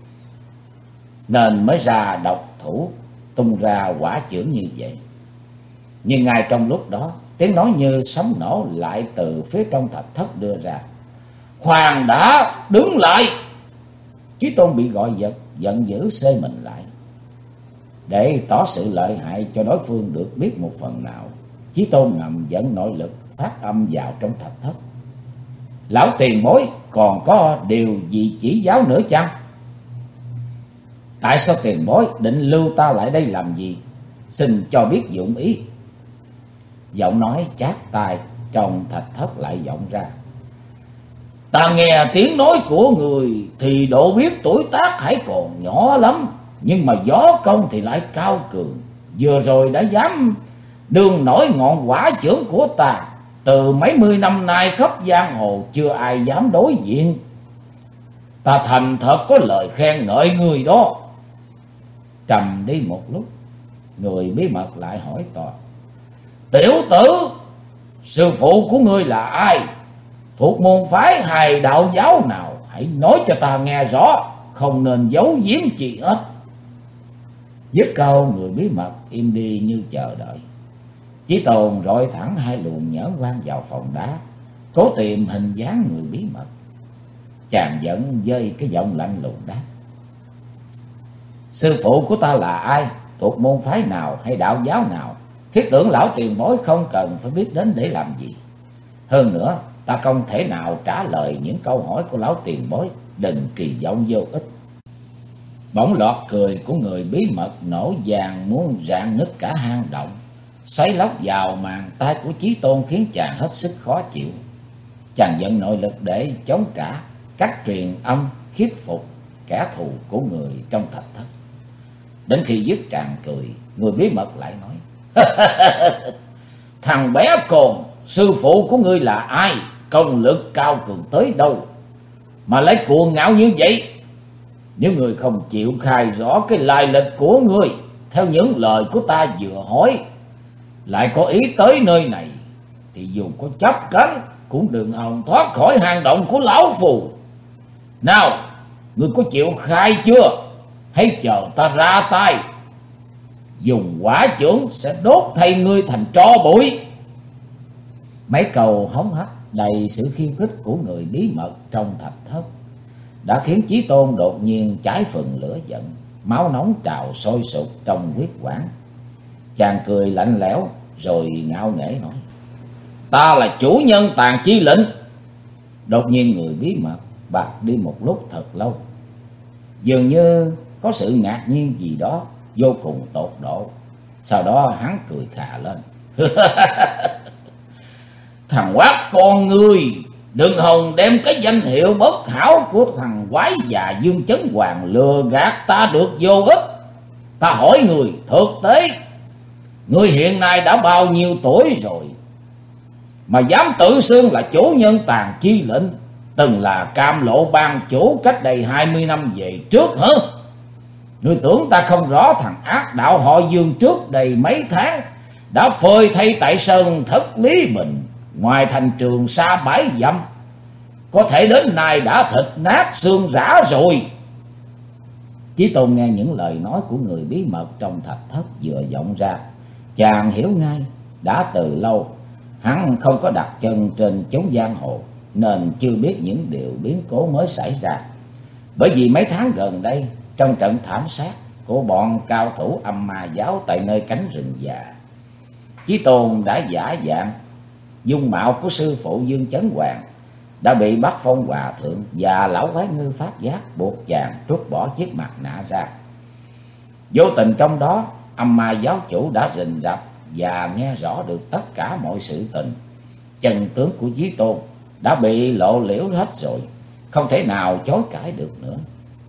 nên mới ra độc thủ tung ra quả chưởng như vậy. Nhưng ngay trong lúc đó, tiếng nói như sấm nổ lại từ phía trong thạch thất đưa ra. Khoan đã, đứng lại! Chí Tôn bị gọi giật, giận dữ xê mình lại. Để tỏ sự lợi hại cho đối phương được biết một phần nào, Chí Tôn ngầm dẫn nội lực phát âm vào trong thạch thất. Lão tiền bối còn có điều gì chỉ giáo nữa chăng? Tại sao tiền bối định lưu ta lại đây làm gì? Xin cho biết dụng ý. Giọng nói chát tai trong thạch thất lại vọng ra. Ta nghe tiếng nói của người thì độ biết tuổi tác hãy còn nhỏ lắm, nhưng mà võ công thì lại cao cường. Vừa rồi đã dám đương nổi ngọn quả chưởng của ta, từ mấy mươi năm nay khắp giang hồ chưa ai dám đối diện. Ta thành thật có lời khen ngợi người đó. Trầm đi một lúc, người bí mật lại hỏi to. Tiểu tử, sư phụ của ngươi là ai? Thuộc môn phái hay đạo giáo nào? Hãy nói cho ta nghe rõ, không nên giấu giếm chi hết. Dứt câu, người bí mật im đi như chờ đợi. Chí Tôn rọi thẳng hai luồng nhẫn quan vào phòng đá, cố tìm hình dáng người bí mật. Chàng vẫn dơi cái giọng lạnh lùng đáp. Sư phụ của ta là ai? Thuộc môn phái nào hay đạo giáo nào? Thiết tưởng lão tiền bối không cần phải biết đến để làm gì. Hơn nữa, ta không thể nào trả lời những câu hỏi của lão tiền bối, đừng kỳ vọng vô ích. Bỗng lọt cười của người bí mật nổ vàng muốn rạn nứt cả hang động, xoáy lóc vào màn tay của Chí Tôn khiến chàng hết sức khó chịu. Chàng dẫn nội lực để chống trả, cắt truyền âm khiếp phục kẻ thù của người trong thạch thất. Đến khi dứt tràng cười, người bí mật lại nói. Thằng bé con, sư phụ của ngươi là ai? Công lực cao cường tới đâu mà lấy cuồng ngạo như vậy? Nếu ngươi không chịu khai rõ cái lai lịch của ngươi theo những lời của ta vừa hỏi, lại có ý tới nơi này, thì dù có chắp cánh cũng đừng hòng thoát khỏi hang động của lão phù. Nào, ngươi có chịu khai chưa? Hãy chờ ta ra tay, dùng quả chưởng sẽ đốt thây ngươi thành tro bụi. Mấy câu hống hách đầy sự khiêu khích của người bí mật trong thạch thất đã khiến Chí Tôn đột nhiên cháy phần lửa giận, máu nóng trào sôi sục trong huyết quản. Chàng cười lạnh lẽo rồi ngạo nghễ nói. Ta là chủ nhân Tàn Chi Lĩnh. Đột nhiên người bí mật bạc đi một lúc thật lâu, dường như có sự ngạc nhiên gì đó vô cùng tột độ. Sau đó hắn cười khà lên. Thằng quát con ngươi Đừng hòng đem cái danh hiệu bất hảo của thằng quái già Dương Chấn Hoàng lừa gạt ta được vô ích. Ta hỏi người thực tế, người hiện nay đã bao nhiêu tuổi rồi mà dám tự xưng là chủ nhân Tàn Chi lệnh, từng là Cam Lộ Bang chủ cách đây 20 năm về trước hả? Ngươi tưởng ta không rõ thằng ác đạo họ Dương trước đây mấy tháng đã phơi thay tại sơn Thất Lý Bình ngoài thành Trường Sa 7 dặm, có thể đến nay đã thịt nát xương rã rồi. Chí Tôn nghe những lời nói của người bí mật trong thạch thất vừa vọng ra, chàng hiểu ngay đã từ lâu hắn không có đặt chân trên chốn giang hồ, nên chưa biết những điều biến cố mới xảy ra. Bởi vì mấy tháng gần đây, trong trận thảm sát của bọn cao thủ Âm Ma giáo tại nơi cánh rừng già, Chí Tôn đã giả dạng dung mạo của sư phụ Dương Chấn Hoàng, đã bị Bắc Phong Hòa thượng và lão quái ngư phát giác, buộc chàng trút bỏ chiếc mặt nạ ra. Vô tình trong đó, Âm Ma giáo chủ đã rình rập và nghe rõ được tất cả mọi sự tình. Chân tướng của Chí Tôn đã bị lộ liễu hết rồi, không thể nào chối cãi được nữa.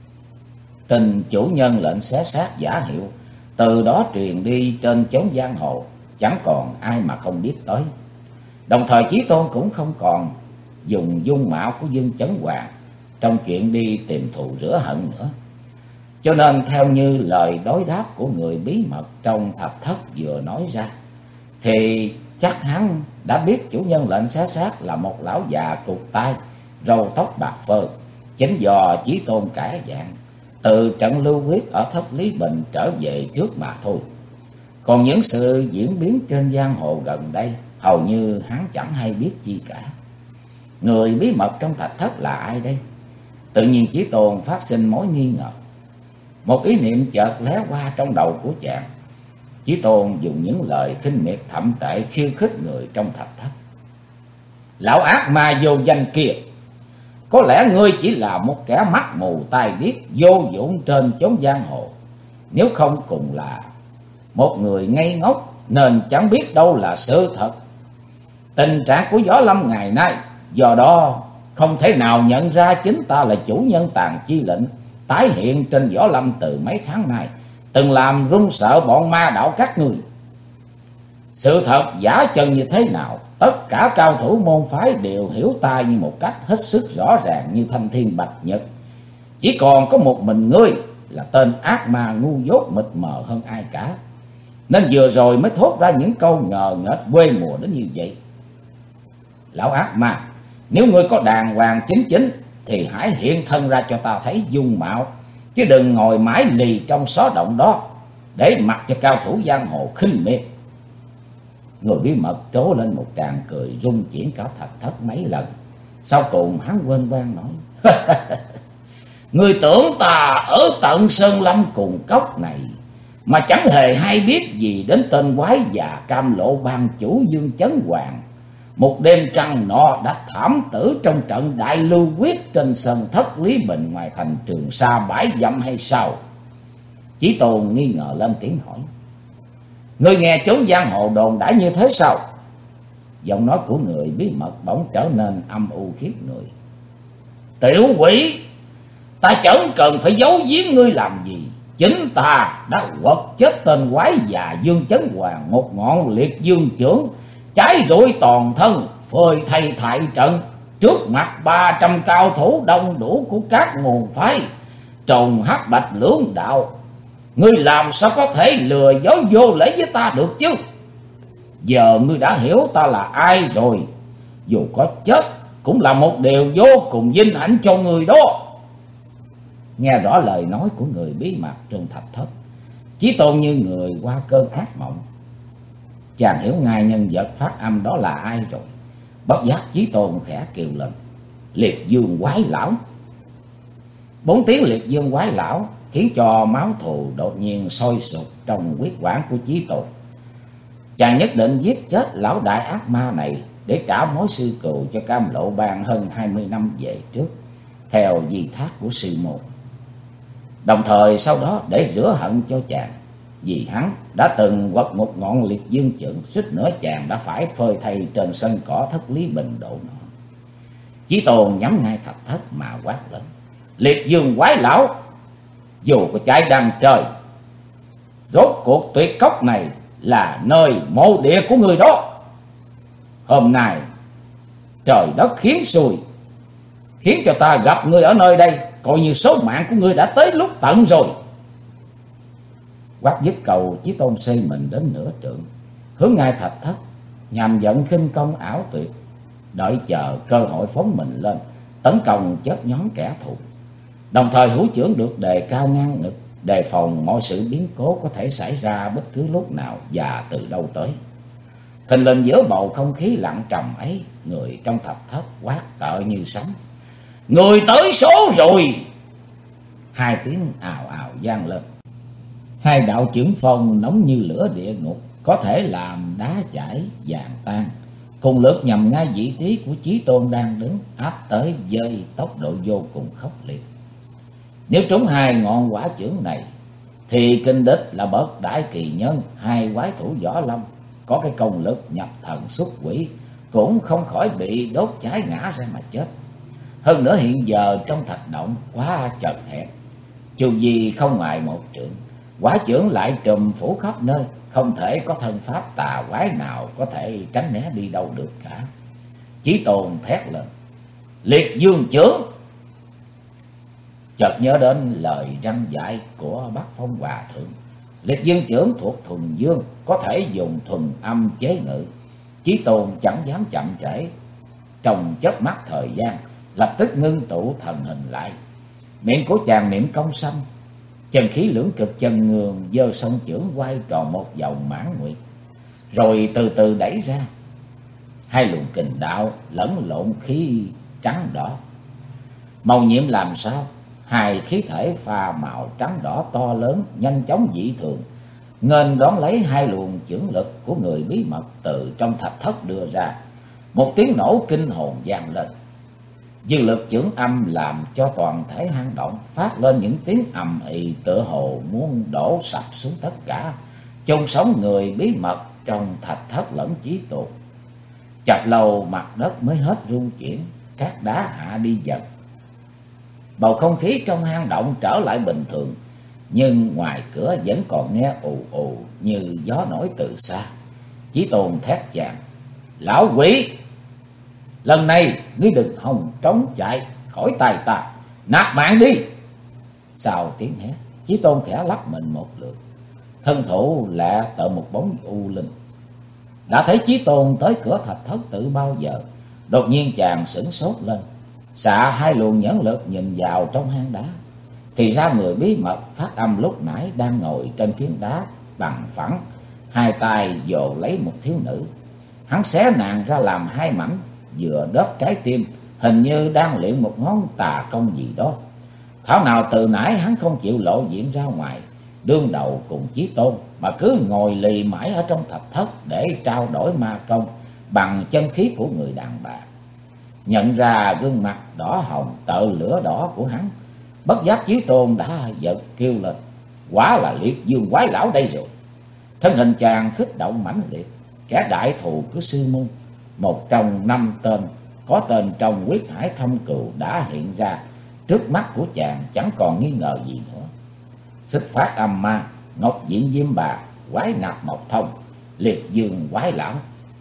Tình chủ nhân lệnh xé xác giả hiệu từ đó truyền đi trên chốn giang hồ, chẳng còn ai mà không biết tới. Đồng thời Chí Tôn cũng không còn dùng dung mạo của Dương Chấn Hoàng trong chuyện đi tìm thù rửa hận nữa. Cho nên theo như lời đối đáp của người bí mật trong thạch thất vừa nói ra, thì chắc hắn đã biết chủ nhân lệnh xé xác là một lão già cụt tay, râu tóc bạc phơ, chính do Chí Tôn cải dạng từ trận lưu huyết ở Thất Lý Bình trở về trước mà thôi. Còn những sự diễn biến trên giang hồ gần đây hầu như hắn chẳng hay biết chi cả. Người bí mật trong thạch thất là ai đây? Tự nhiên Chí Tôn phát sinh mối nghi ngờ. Một ý niệm chợt lóe qua trong đầu của chàng. Chí Tôn dùng những lời khinh miệt thậm tệ khiêu khích người trong thạch thất. Lão ác ma vô danh kia, có lẽ ngươi chỉ là một kẻ mắt mù tai điếc vô dụng trên chốn giang hồ, nếu không cùng là một người ngây ngốc nên chẳng biết đâu là sự thật. Tình trạng của Võ Lâm ngày nay do đó không thể nào nhận ra chính ta là chủ nhân Tàn Chi lệnh tái hiện trên Võ Lâm từ mấy tháng nay, từng làm run sợ bọn ma đạo các người. Sự thật giả chân như thế nào, tất cả cao thủ môn phái đều hiểu ta như một cách hết sức rõ ràng như thanh thiên bạch nhật. Chỉ còn có một mình ngươi là tên ác ma ngu dốt mịt mờ hơn ai cả, nên vừa rồi mới thốt ra những câu ngờ nghệch quê mùa đến như vậy. Lão ác ma, nếu ngươi có đàng hoàng chính chính thì hãy hiện thân ra cho ta thấy dung mạo, chứ đừng ngồi mãi lì trong xó động đó để mặc cho cao thủ giang hồ khinh miệt. Người bí mật trố lên một tràng cười rung chuyển cả thạch thất mấy lần. Sau cùng hắn quên quang nói: Người tưởng ta ở tận Sơn Lâm cùng cốc này mà chẳng hề hay biết gì đến tên quái già Cam Lộ Bang chủ Dương Chấn Hoàng một đêm trăng nọ đã thảm tử trong trận đại lưu quyết trên sân Thất Lý Bình ngoài thành Trường Sa 7 dặm hay sao? Chí Tôn nghi ngờ lên tiếng hỏi: Ngươi nghe chốn giang hồ đồn đãi như thế sao? Giọng nói của người bí mật bỗng trở nên âm u khiếp người. Tiểu quỷ, ta chẳng cần phải giấu giếm ngươi làm gì. Chính ta đã quật chết tên quái già Dương Chấn Hoàng một ngọn liệt dương chưởng, cháy rụi toàn thân, phơi thay thại trận trước mặt 300 cao thủ đông đủ của các nguồn phái trồng hắc bạch lưỡng đạo. Ngươi làm sao có thể lừa dối vô lễ với ta được chứ? Giờ ngươi đã hiểu ta là ai rồi, dù có chết cũng là một điều vô cùng vinh hạnh cho người đó. Nghe rõ lời nói của người bí mật trong thạch thất, Chí Tôn như người qua cơn ác mộng. Chàng hiểu ngay nhân vật phát âm đó là ai rồi. Bất giác Chí Tôn khẽ kêu lên: Liệt Dương quái lão. 4 tiếng liệt dương quái lão khiến cho máu thù đột nhiên sôi sục trong huyết quản của Chí Tôn. Chàng nhất định giết chết lão đại ác ma này để trả mối sư cừu cho Cam Lộ Bang hơn 20 năm về trước, theo di thác của sư môn. Đồng thời sau đó để rửa hận cho chàng, vì hắn đã từng quật một ngọn liệt dương chưởng, suýt nữa chàng đã phải phơi thay trên sân cỏ Thất Lý Bình độ nọ. Chí Tôn nhắm ngay Thạch Thất mà quát lớn: Liệt Dương quái lão, dù có chạy đằng trời, rốt cuộc Tuyệt Cốc này là nơi mộ địa của người đó. Hôm nay trời đất khiến xui, khiến cho ta gặp ngươi ở nơi đây, coi như số mạng của ngươi đã tới lúc tận rồi. Quát dứt câu, Chí Tôn xây mình đến nửa trượng, hướng ngay Thạch Thất, nhằm dẫn khinh công ảo tuyệt, đợi chờ cơ hội phóng mình lên tấn công chết nhóm kẻ thù. Đồng thời hữu chưởng được đề cao ngang ngực, đề phòng mọi sự biến cố có thể xảy ra bất cứ lúc nào và từ đâu tới. Thình lình giữa bầu không khí lặng trầm ấy, người trong Thạch Thất quát tợ như sấm: Người tới số rồi! Hai tiếng ào ào vang lên. Hai đạo chưởng phong nóng như lửa địa ngục, có thể làm đá chảy vàng tan, cùng lượt nhằm ngay vị trí của Chí Tôn đang đứng, áp tới với tốc độ vô cùng khốc liệt. Nếu trúng hai ngọn quả chưởng này thì kinh đích là bậc đại kỳ nhân, hai quái thủ võ lâm có cái công lực nhập thần xuất quỷ cũng không khỏi bị đốt cháy ngã ra mà chết. Hơn nữa hiện giờ trong thạch động quá chật hẹp, dù gì không ngoài một trượng, quả chưởng lại trùm phủ khắp nơi, không thể có thân pháp tà quái nào có thể tránh né đi đâu được cả. Chí Tôn thét lên: Liệt Dương chưởng! Chợt nhớ đến lời răn dạy của Bắc Phong Hòa Thượng, Liệt Dương chưởng thuộc thuần dương, có thể dùng thuần âm chế ngự. Chí Tôn chẳng dám chậm trễ, trong chớp mắt thời gian lập tức ngưng tụ thần hình lại. Miệng của chàng niệm công sanh, chân khí lưỡng cực chân ngường giơ song chưởng quay tròn một vòng mãn nguyệt, rồi từ từ đẩy ra. Hai luồng kình đạo lẫn lộn khí trắng đỏ, màu nhiệm làm sao, hai khí thể pha màu trắng đỏ to lớn nhanh chóng dị thường, nghênh đón lấy hai luồng chưởng lực của người bí mật từ trong Thạch Thất đưa ra. Một tiếng nổ kinh hồn vang lên, dư lực chưởng âm làm cho toàn thể hang động phát lên những tiếng ầm ĩ, tựa hồ muốn đổ sập xuống tất cả, chôn sống người bí mật trong Thạch Thất lẫn Chí Tôn. Chập lâu mặt đất mới hết rung chuyển, các đá hạ đi dần. Bầu không khí trong hang động trở lại bình thường, nhưng ngoài cửa vẫn còn nghe ù ù như gió nổi từ xa. Chí Tôn thét vang: Lão quỷ, lần này ngươi đừng hòng trốn chạy khỏi tay ta, nạp mạng đi! Sau tiếng hét, Chí Tôn khẽ lắc mình một lượt, thân thủ lẹ tợ một bóng u linh. Đã thấy Chí Tôn tới cửa Thạch Thất từ bao giờ, đột nhiên chàng sửng sốt lên, xạ hai luồng nhãn lực nhìn vào trong hang đá. Thì ra người bí mật phát âm lúc nãy đang ngồi trên phiến đá bằng phẳng, hai tay vồ lấy một thiếu nữ. Hắn xé nàng ra làm hai mảnh, vừa đớp trái tim, hình như đang luyện một ngón tà công gì đó. Thảo nào từ nãy hắn không chịu lộ diện ra ngoài, đương đầu cùng Chí Tôn, mà cứ ngồi lì mãi ở trong Thạch Thất để trao đổi ma công bằng chân khí của người đàn bà. Nhận ra gương mặt đỏ hồng tợ lửa đỏ của hắn, bất giác Chí Tôn đã giật kêu lên: Quả là Liệt Dương quái lão đây rồi! Thân hình chàng khích động mãnh liệt, kẻ đại thù của sư môn, một trong 5 tên có tên trong Quyết Hải Thâm Cừu đã hiện ra trước mắt của chàng, chẳng còn nghi ngờ gì nữa. Xích Phát Âm Ma, Ngọc Diện Diêm Bà, Quái Nạp Mộc Thông, Liệt Dương quái lão.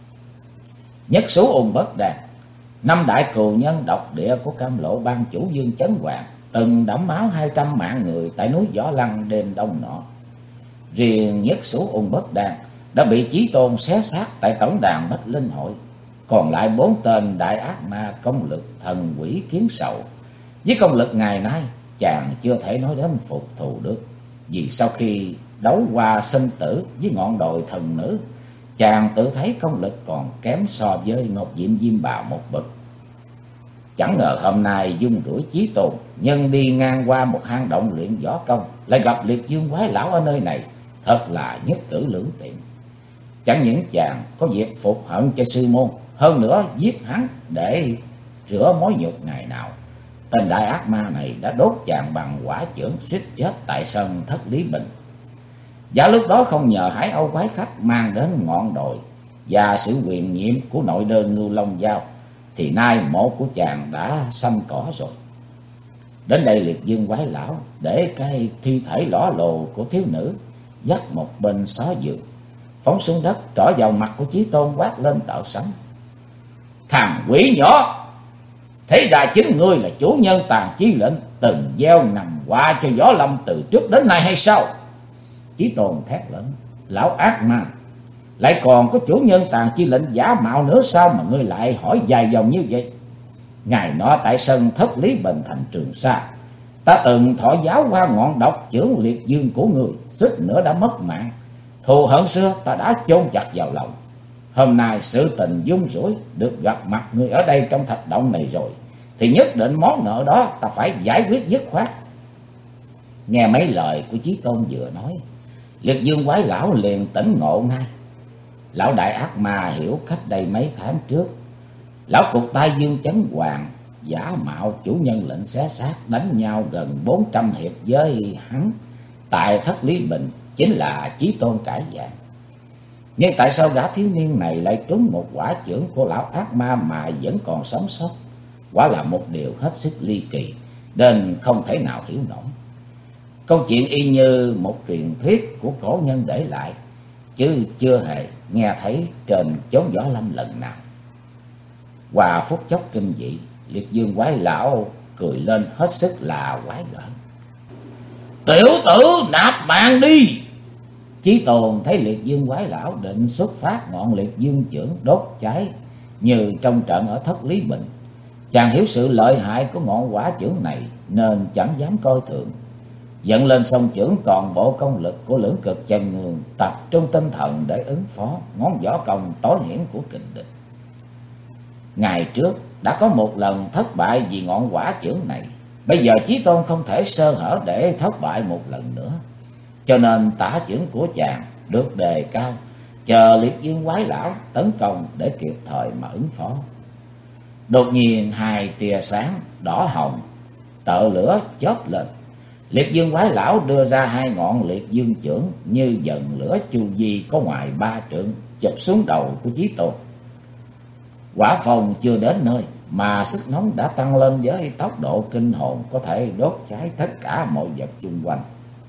Nhất số ung bất đàn, 5 đại cừu nhân độc địa của Cam Lộ ban chủ Dương Chấn Hoàng, từng đẫm máu 200 mạng người tại núi Võ Lăng đêm đông nọ. Riêng Nhất số ung bất đàn đã bị Chí Tôn xé xác tại tổng đàn Bách Linh Hội. Còn lại 4 tên đại ác ma công lực thần quỷ kiến sầu. Với công lực ngày nay chàng chưa thể nói đến phục thù được, vì sau khi đấu qua sinh tử với ngọn đồi thần nữ, chàng tự thấy công lực còn kém so với Ngọc Diệm Diêm Bà một bậc. Chẳng ngờ hôm nay dung rủi Chí Tôn, nhưng đi ngang qua một hang động luyện võ công, lại gặp Liệt Dương quái lão ở nơi này, thật là nhất cử lưỡng tiện. Chẳng những chàng có việc phục hận cho sư môn, hơn nữa giết hắn để rửa mối nhục ngày nào. Tên đại ác ma này đã đốt chàng bằng quả chưởng suýt chết tại sân Thất Lý Bình. Và lúc đó không nhờ Hải Âu quái khách mang đến ngọn đồi và sự quyền nhiệm của nội đơn Ngưu Long Giao, thì nay mộ của chàng đã xanh cỏ rồi. Đến đây Liệt Dương quái lão để cái thi thể lõa lồ của thiếu nữ dắt một bên xó giường, phóng xuống đất, trỏ vào mặt của Chí Tôn quát lên tợ sắn: Thằng quỷ nhỏ, thế ra chính ngươi là chủ nhân tàn chi lệnh từng gieo nằm qua cho Võ Lâm từ trước đến nay hay sao? Chí Tôn thét lớn: Lão ác ma, lại còn có chủ nhân tàn chi lệnh giả mạo nữa sao mà ngươi lại hỏi dài dòng như vậy? Ngày nọ tại sân Thất Lý Bình thành Trường Sa, ta từng thọ giáo qua ngọn độc chưởng liệt dương của người, suýt nữa đã mất mạng. Thù hận xưa ta đã chôn chặt vào lòng. Hôm nay sự tình dung rủi được gặp mặt người ở đây trong thạch động này rồi, thì nhất định món nợ đó ta phải giải quyết dứt khoát. Nghe mấy lời của Chí Tôn vừa nói, Liệt Dương quái lão liền tỉnh ngộ ngay. Lão đại ác ma hiểu cách đây mấy tháng trước, lão cục tai Dương Chấn Hoàng giả mạo chủ nhân lệnh xé xác đánh nhau gần 400 hiệp với hắn tại Thất Lý Bình chính là Chí Tôn cải dạng. Nhưng tại sao gã thiếu niên này lại trúng một quả chưởng của lão ác ma mà vẫn còn sống sót? Quả là một điều hết sức ly kỳ, nên không thể nào hiểu nổi. Câu chuyện y như một truyền thuyết của cổ nhân để lại, chứ chưa hề nghe thấy trên chốn Võ Lâm lần nào. Qua phút chốc kinh dị, Liệt Dương quái lão cười lên hết sức là quái gở: Tiểu tử nạp mạng đi! Chí Tôn thấy Liệt Dương quái lão định xuất phát ngọn liệt dương chưởng đốt cháy như trong trận ở Thất Lý Bình. Chàng hiểu sự lợi hại của ngọn quả chưởng này nên chẳng dám coi thường. Dẫn lên song chưởng toàn bộ công lực của Lưỡng Cực Chân Ngương, tập trung tinh thần để ứng phó ngón võ công tối hiểm của kình địch. Ngày trước đã có một lần thất bại vì ngọn quả chưởng này, bây giờ Chí Tôn không thể sơ hở để thất bại một lần nữa. Cho nên tả chưởng của chàng được đề cao, chờ Liệt Dương quái lão tấn công để kịp thời mà ứng phó. Đột nhiên hai tia sáng đỏ hồng tợ lửa chớp lên. Liệt Dương quái lão đưa ra hai ngọn liệt dương chưởng như dần lửa chu vi có ngoài 3 trượng chụp xuống đầu của Chí Tôn. Quả phòng chưa đến nơi mà sức nóng đã tăng lên với tốc độ kinh hồn, có thể đốt cháy tất cả mọi vật xung quanh.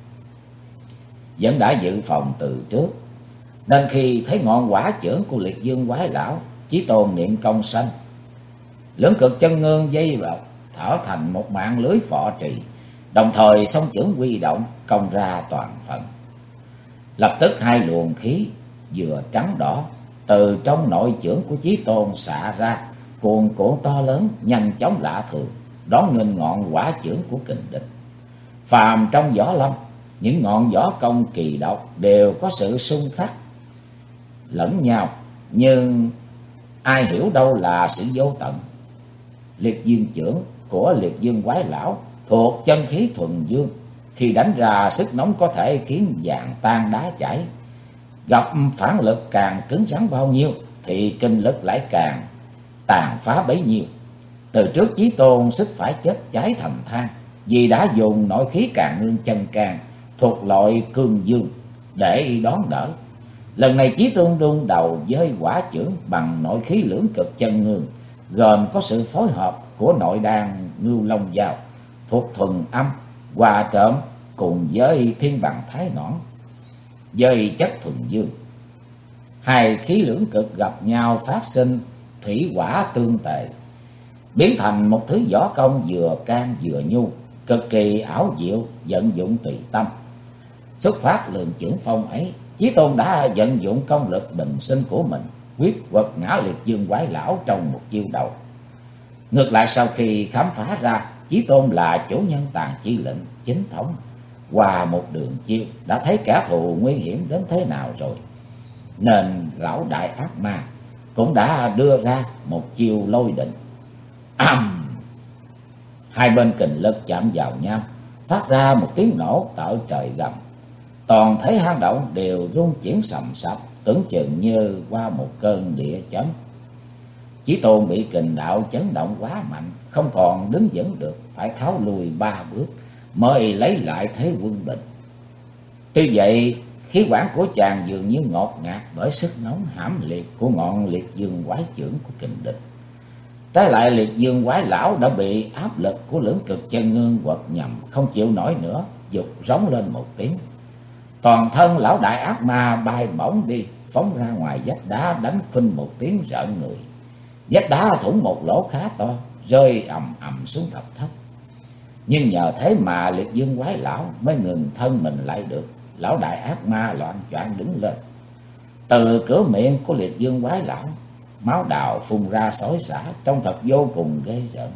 Vẫn đã dự phòng từ trước, nên khi thấy ngọn quả chưởng của Liệt Dương quái lão, Chí Tôn niệm công sanh, Lưỡng Cực Chân Ngương dây vào thở thành một mạng lưới phò trì, đồng thời song chưởng huy động công ra toàn phần. Lập tức hai luồng khí vừa trắng đỏ từ trong nội chưởng của Chí Tôn xạ ra, cuồn cuộn to lớn, nhanh chóng lạ thường, đón nghênh ngọn quả chưởng của kình địch. Phàm trong võ lâm, những ngọn võ công kỳ độc đều có sự xung khắc lẫn nhau, nhưng ai hiểu đâu là sự vô tận. Liệt Dương chưởng của Liệt Dương quái lão thuộc chân khí thuần dương, khi đánh ra sức nóng có thể khiến vàng tan đá chảy. Gặp phản lực càng cứng rắn bao nhiêu thì kinh lực lại càng tàn phá bấy nhiêu. Từ trước Chí Tôn sức phải chết cháy thành than, vì đã dùng nội khí Càn Ngưng Chân Can thuộc loại cương dương để đón đỡ. Lần này Chí Tôn đương đầu với quả chưởng bằng nội khí Lưỡng Cực Chân Ngương, gồm có sự phối hợp của nội đan Ngưu Long Dao thuộc thuần âm hòa trộn cùng với Thiên Bằng Thái Nõn với chất thuần dương. Hai khí lưỡng cực gặp nhau phát sinh thủy hỏa tương tệ, biến thành một thứ võ công vừa can vừa nhu, cực kỳ ảo diệu, vận dụng tùy tâm. Xuất phát lượng chưởng phong ấy, Chí Tôn đã vận dụng công lực bình sinh của mình, quyết quật ngã Liệt Dương quái lão trong một chiêu đầu. Ngược lại, sau khi khám phá ra Chí Tôn là chủ nhân tàn chi lệnh chính thống, qua một đường chiêu đã thấy kẻ thù nguy hiểm đến thế nào rồi, nên lão đại ác ma cũng đã đưa ra một chiêu lôi định. Hai bên kình lực chạm vào nhau, phát ra một tiếng nổ tợ trời gầm. Toàn thấy hang động đều rung chuyển sầm sập, tưởng chừng như qua một cơn địa chấn. Chí Tôn bị kình đạo chấn động quá mạnh, không còn đứng vững được, phải tháo lùi 3 bước mới lấy lại thế quân bình. Tuy vậy, khí quản của chàng dường như ngột ngạt bởi sức nóng hãm liệt của ngọn Liệt Dương quái chưởng của kình địch. Trái lại Liệt Dương quái lão đã bị áp lực của lưỡng cực chân ngưng quật nhầm, không chịu nổi nữa, giục rống lên một tiếng. Toàn thân lão đại ác ma bay bổng đi, phóng ra ngoài vách đá, đánh khinh một tiếng rợn người. Vách đá thủng một lỗ khá to, rơi ầm ầm xuống thạch thất. Nhưng nhờ thế mà Liệt Dương quái lão mới ngừng thân mình lại được. Lão đại ác ma loạng choạng đứng lên. Từ cửa miệng của Liệt Dương quái lão, máu đào phun ra xối xả, trông thật vô cùng ghê rợn.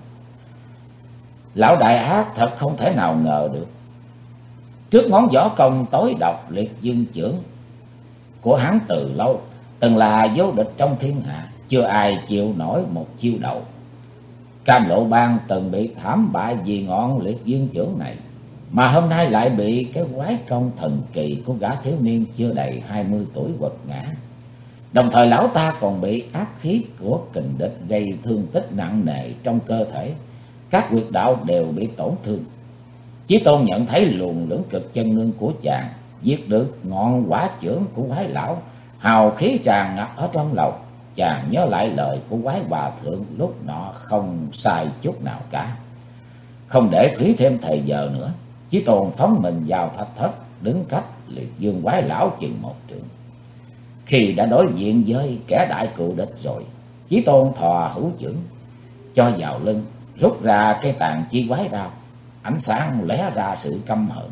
Lão đại ác thật không thể nào ngờ được, trước ngón võ công tối độc Liệt Dương chưởng của hắn từ lâu từng là vô địch trong thiên hạ, chưa ai chịu nổi một chiêu đầu. Cam Lộ Bang từng bị thảm bại vì ngọn Liệt Dương chưởng này, mà hôm nay lại bị cái quái công thần kỳ của gã thiếu niên chưa đầy 20 tuổi quật ngã. Đồng thời lão ta còn bị ác khí của kình địch gây thương tích nặng nề trong cơ thể, các huyệt đạo đều bị tổn thương. Chí Tôn nhận thấy luồng lưỡng cực chân ngưng của chàng giết được ngọn quả chưởng của quái lão, hào khí tràn ngập ở trong lòng. Chàng nhớ lại lời của quái hòa thượng lúc nọ không sai chút nào cả. Không để phí thêm thời giờ nữa, Chí Tôn phóng mình vào thạch thất, đứng cách Liệt Dương quái lão chừng một trượng. Khi đã đối diện với kẻ đại cự địch rồi, Chí Tôn thò hữu chưởng cho vào lưng, rút ra cái tàn chi quái đao. Ánh sáng lóe ra sự căm hận.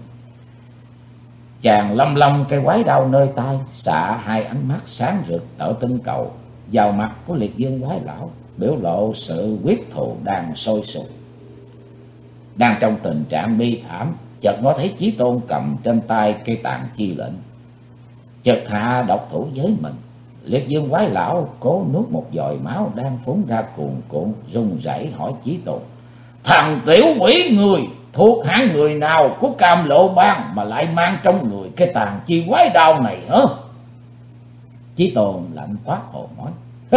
Chàng lâm lâm cây quái đao nơi tay, xạ hai ánh mắt sáng rực tở tinh cầu vào mặt của Liệt Dương quái lão, biểu lộ sự quyết thù đang sôi sục. Đang trong tình trạng bi thảm, chợt ngó thấy Chí Tôn cầm trên tay cây tàn chi lệnh, chợt hạ độc thủ với mình. Liệt Dương quái lão cố nuốt một giọt máu đang phun ra cuồn cuộn, run rẩy hỏi Chí Tôn: "Thằng tiểu quỷ người thuộc hạng người nào của Cam Lộ Bang mà lại mang trong người cái tàn chi quái đao này hả?" Chí Tôn lạnh toát hồ nói: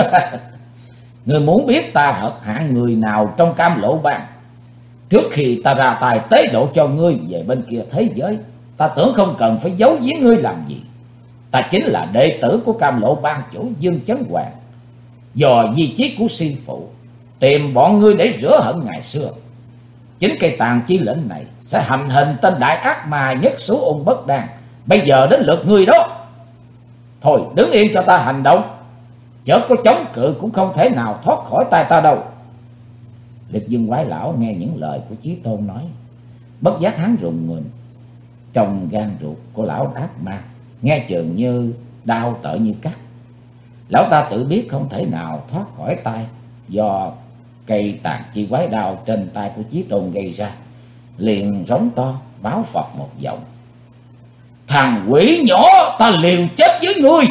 "Người muốn biết ta hợp hạng người nào trong Cam Lộ Bang? Trước khi ta ra tài tế độ cho ngươi về bên kia thế giới, ta tưởng không cần phải giấu giếm ngươi làm gì. Ta chính là đệ tử của Cam Lộ Bang chủ Dương Chấn Hoàng, dò di chiết của sư phụ, tìm bọn ngươi để rửa hận ngày xưa. Chính cây tàn chi lệnh này sẽ hành hình tên đại ác ma nhất số ung bất đan. Bây giờ đến lượt ngươi đó. Thôi đứng yên cho ta hành động, chớ có chống cự cũng không thể nào thoát khỏi tay ta đâu." Liệt Dương quái lão nghe những lời của Chí Tôn nói, bất giác hắn rùng mình. Trong gan ruột của lão ác ma nghe chừng như đau tợ như cắt. Lão ta tự biết không thể nào thoát khỏi tay do cây tàn chi quái đao trên tay của Chí Tôn gây ra, liền rống to báo phật một giọng: "Thằng quỷ nhỏ, ta liều chết với ngươi!"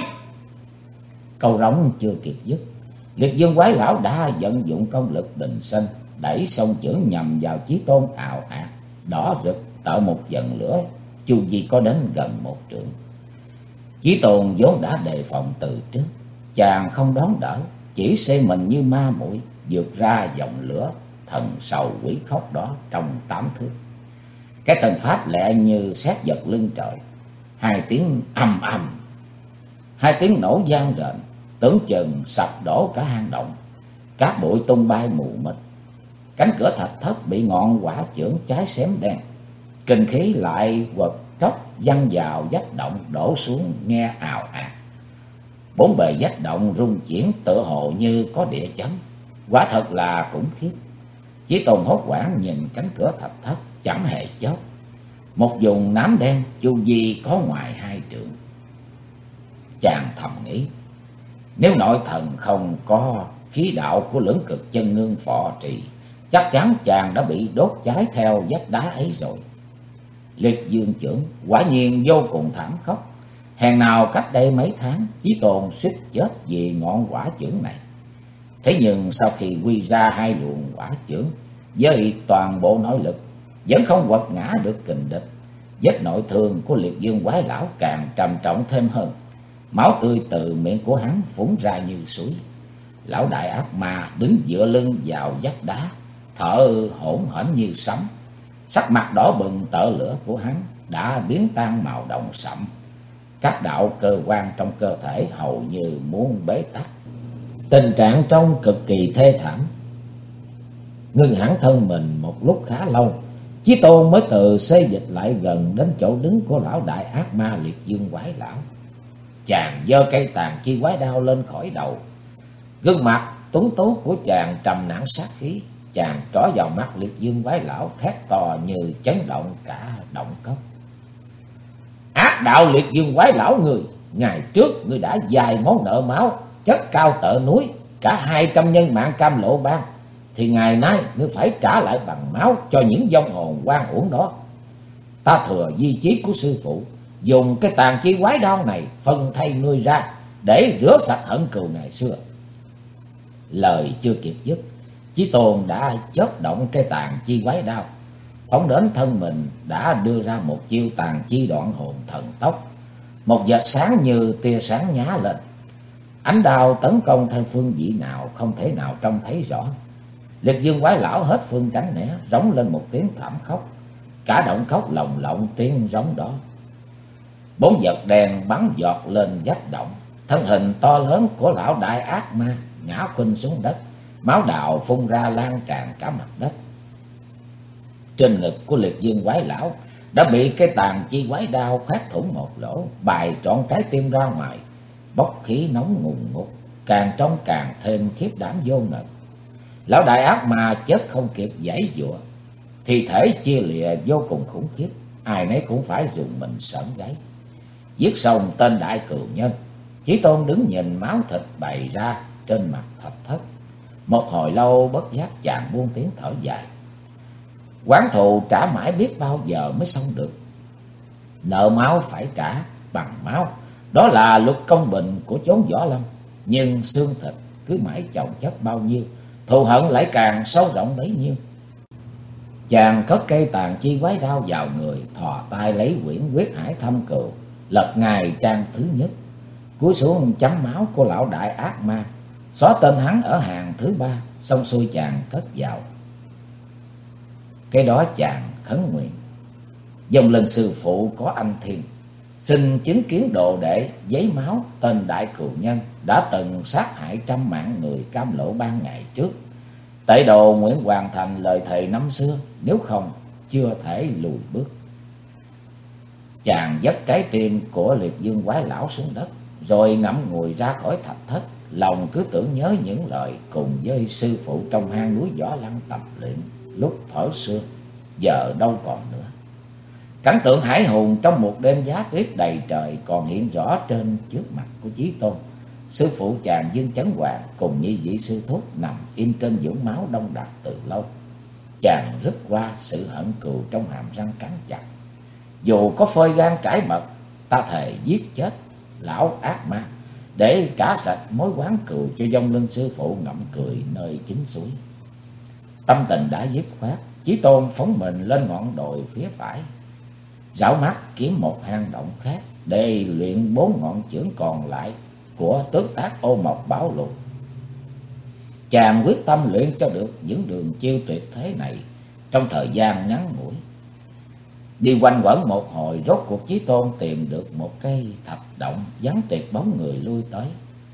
Câu rống chưa kịp dứt, Liệt Dương quái lão đã vận dụng công lực định sinh, đẩy song chưởng nhằm vào Chí Tôn ào ạt, đỏ rực tạo một dần lửa chu vi có đến gần một trượng. Chí Tôn vốn đã đề phòng từ trước, chàng không đón đỡ, chỉ xây mình như ma muội vượt ra dòng lửa thần sầu quỷ khóc đó trong 8 thước. Cái thần pháp lẹ như sét giật lưng trời, hai tiếng ầm ầm, hai tiếng nổ vang rền, tưởng chừng sập đổ cả hang động, cát bụi tung bay mù mịt. Cánh cửa thạch thất bị ngọn quả chưởng cháy xém đen, kinh khí lại quật tróc văng vào vách động đổ xuống nghe ào ạt. Bốn bề vách động rung chuyển tựa hồ như có địa chấn, quả thật là khủng khiếp. Chí Tôn hốt hoảng nhìn cánh cửa thạch thất chẳng hề chớp, một vùng nám đen chu vi có ngoài 2 trượng. Chàng thầm nghĩ, nếu nội thần không có khí đạo của lưỡng cực chân ngưng phò trì, chắc chắn chàng đã bị đốt cháy theo vách đá ấy rồi. Liệt Dương chưởng quả nhiên vô cùng thảm khốc. Hèn nào cách đây mấy tháng Chí Tôn suýt chết vì ngọn quả chưởng này. Thế nhưng sau khi quy ra 2 luồng quả chưởng với toàn bộ nội lực, vẫn không quật ngã được kình địch. Vết nội thương của Liệt Dương quái lão càng trầm trọng thêm hơn. Máu tươi từ miệng của hắn phúng ra như suối. Lão đại ác ma đứng dựa lưng vào vách đá, thở hổn hển như sấm. Sắc mặt đỏ bừng tợ lửa của hắn đã biến tan màu đồng sậm. Các đạo cơ quan trong cơ thể hầu như muốn bế tắc. Tình trạng trông cực kỳ thê thảm. ngưng hẳn thân mình một lúc khá lâu, Chí Tôn mới từ xê dịch lại gần đến chỗ đứng của lão đại ác ma liệt dương quái lão. Chàng giơ cây tàn chi quái đao lên khỏi đầu. Gương mặt tuấn tú của chàng trầm nặng sát khí. Chàng trỏ vào mắt liệt dương quái lão, thét to như chấn động cả động cốc. Ác đạo liệt dương quái lão người, ngày trước ngươi đã dài món nợ máu, chất cao tợ núi, cả 200 nhân mạng Cam Lộ Bang, thì ngày nay ngươi phải trả lại bằng máu cho những vong hồn oan uổng đó. Ta thừa di chí của sư phụ, dùng cái tàn chi quái đao này phân thay ngươi ra để rửa sạch hận cừu ngày xưa. Lời chưa kịp dứt, Chí Tôn đã chớp động cái tàn chi quái đao, phóng đến thân mình, đã đưa ra một chiêu tàn chi đoạn hồn thần tốc. Một vệt sáng như tia sáng nhá lên, ánh đao tấn công theo phương vị nào không thể nào trông thấy rõ. Liệt dương quái lão hết phương tránh né, rống lên một tiếng thảm khóc. Cả động cốc lồng lộng tiếng rống đó. 4 vật đèn bắn giọt lên vách động. Thân hình to lớn của lão đại ác ma ngã khuynh xuống đất, máu đạo phun ra lan tràn cả mặt đất. Trên ngực của liệt dương quái lão đã bị cái tàn chi quái đao khoét thủng một lỗ, bài trọn trái tim ra ngoài, bốc khí nóng ngùn ngụt, càng trông càng thêm khiếp đảm vô ngần. Lão đại ác ma chết không kịp giãy giụa, thi thể chia lìa vô cùng khủng khiếp, ai nấy cũng phải rùng mình sởn gáy. Giết xong tên đại cừu nhân, Chí Tôn đứng nhìn máu thịt bày ra trên mặt thạch thất. Một hồi lâu bất giác chàng buông tiếng thở dài. Oán thù trả mãi biết bao giờ mới xong được. Nợ máu phải trả bằng máu, đó là luật công bình của chốn võ lâm. Nhưng xương thịt cứ mãi chồng chất bao nhiêu, thù hận lại càng sâu rộng bấy nhiêu. Chàng cất cây tàn chi quái đao vào người, thò tay lấy quyển Quyết Hải Thâm Cừu, lật ngài trang thứ nhất, cúi xuống chấm máu của lão đại ác ma, xóa tên hắn ở hàng thứ 3, xong xuôi chàng cất vào. Cái đó chàng khấn nguyện: dòng linh sư phụ có anh thiên, xin chứng kiến đồ đệ giấy máu tên đại cừu nhân đã từng sát hại trăm mạng người Cam Lộ Bang ngày trước. Tệ đồ nguyện hoàn thành lời thề năm xưa, nếu không chưa thể lùi bước. Chàng dứt trái tim của liệt dương quái lão xuống đất, rồi ngẫm ngùi ra khỏi thạch thất, lòng cứ tưởng nhớ những lời cùng với sư phụ trong hang núi Võ Lăng tập luyện lúc thuở xưa, giờ đâu còn nữa. Cảnh tượng hải hùng trong một đêm giá tuyết đầy trời còn hiện rõ trên trước mặt của Chí Tôn. Sư phụ chàng Dương Chấn Hoàng cùng như vị sư thúc nằm im trên vũng máu đông đặc từ lâu. Chàng rít qua sự hận cừu trong hàm răng cắn chặt. Dù có phơi gan trải mật, ta thề giết chết lão ác ma để trả sạch mối oán cừu cho vong linh sư phụ ngậm cười nơi chính suối. Tâm tình đã dứt khoát, Chí Tôn phóng mình lên ngọn đồi phía phải, rảo mắt kiếm một hang động khác để luyện 4 ngọn chưởng còn lại của tước tác Ô Mộc Bảo Lục. Chàng quyết tâm luyện cho được những đường chiêu tuyệt thế này trong thời gian ngắn ngủi. Đi quanh quẩn một hồi, rốt cuộc Chí Tôn tìm được một cây thạch động vắng tuyệt bóng người lui tới.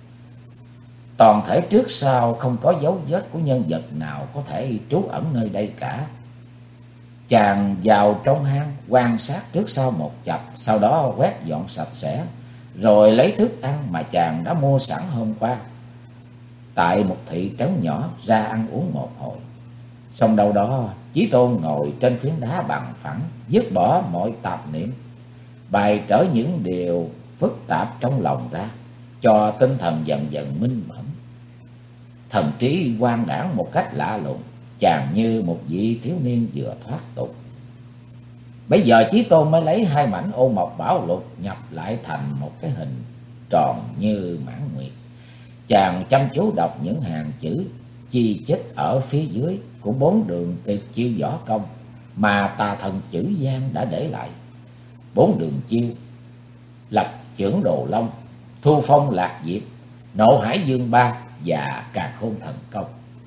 Toàn thể trước sau không có dấu vết của nhân vật nào có thể trú ẩn nơi đây cả. Chàng vào trong hang quan sát trước sau một chập, sau đó quét dọn sạch sẽ, rồi lấy thức ăn mà chàng đã mua sẵn hôm qua tại một thị trấn nhỏ ra ăn uống một hồi. Xong đâu đó, Chí Tôn ngồi trên phiến đá bằng phẳng, dứt bỏ mọi tạp niệm, bày trở những điều phức tạp trong lòng ra, cho tinh thần dần dần minh mẫn. Thần trí quang đãng một cách lạ lùng, chàng như một vị thiếu niên vừa thoát tục. Bây giờ Chí Tôn mới lấy 2 mảnh Ô Mộc Bảo Lục nhập lại thành một cái hình tròn như mãn nguyệt. Chàng chăm chú đọc những hàng chữ chi chít ở phía dưới của 4 đường tuyệt chiêu võ công mà tà thần Chữ Giang đã để lại. 4 đường chiêu: Lập Chưởng Đồ Long, Thu Phong Lạc Diệp, Nộ Hải Dương Ba và Càn Khôn Thần Công.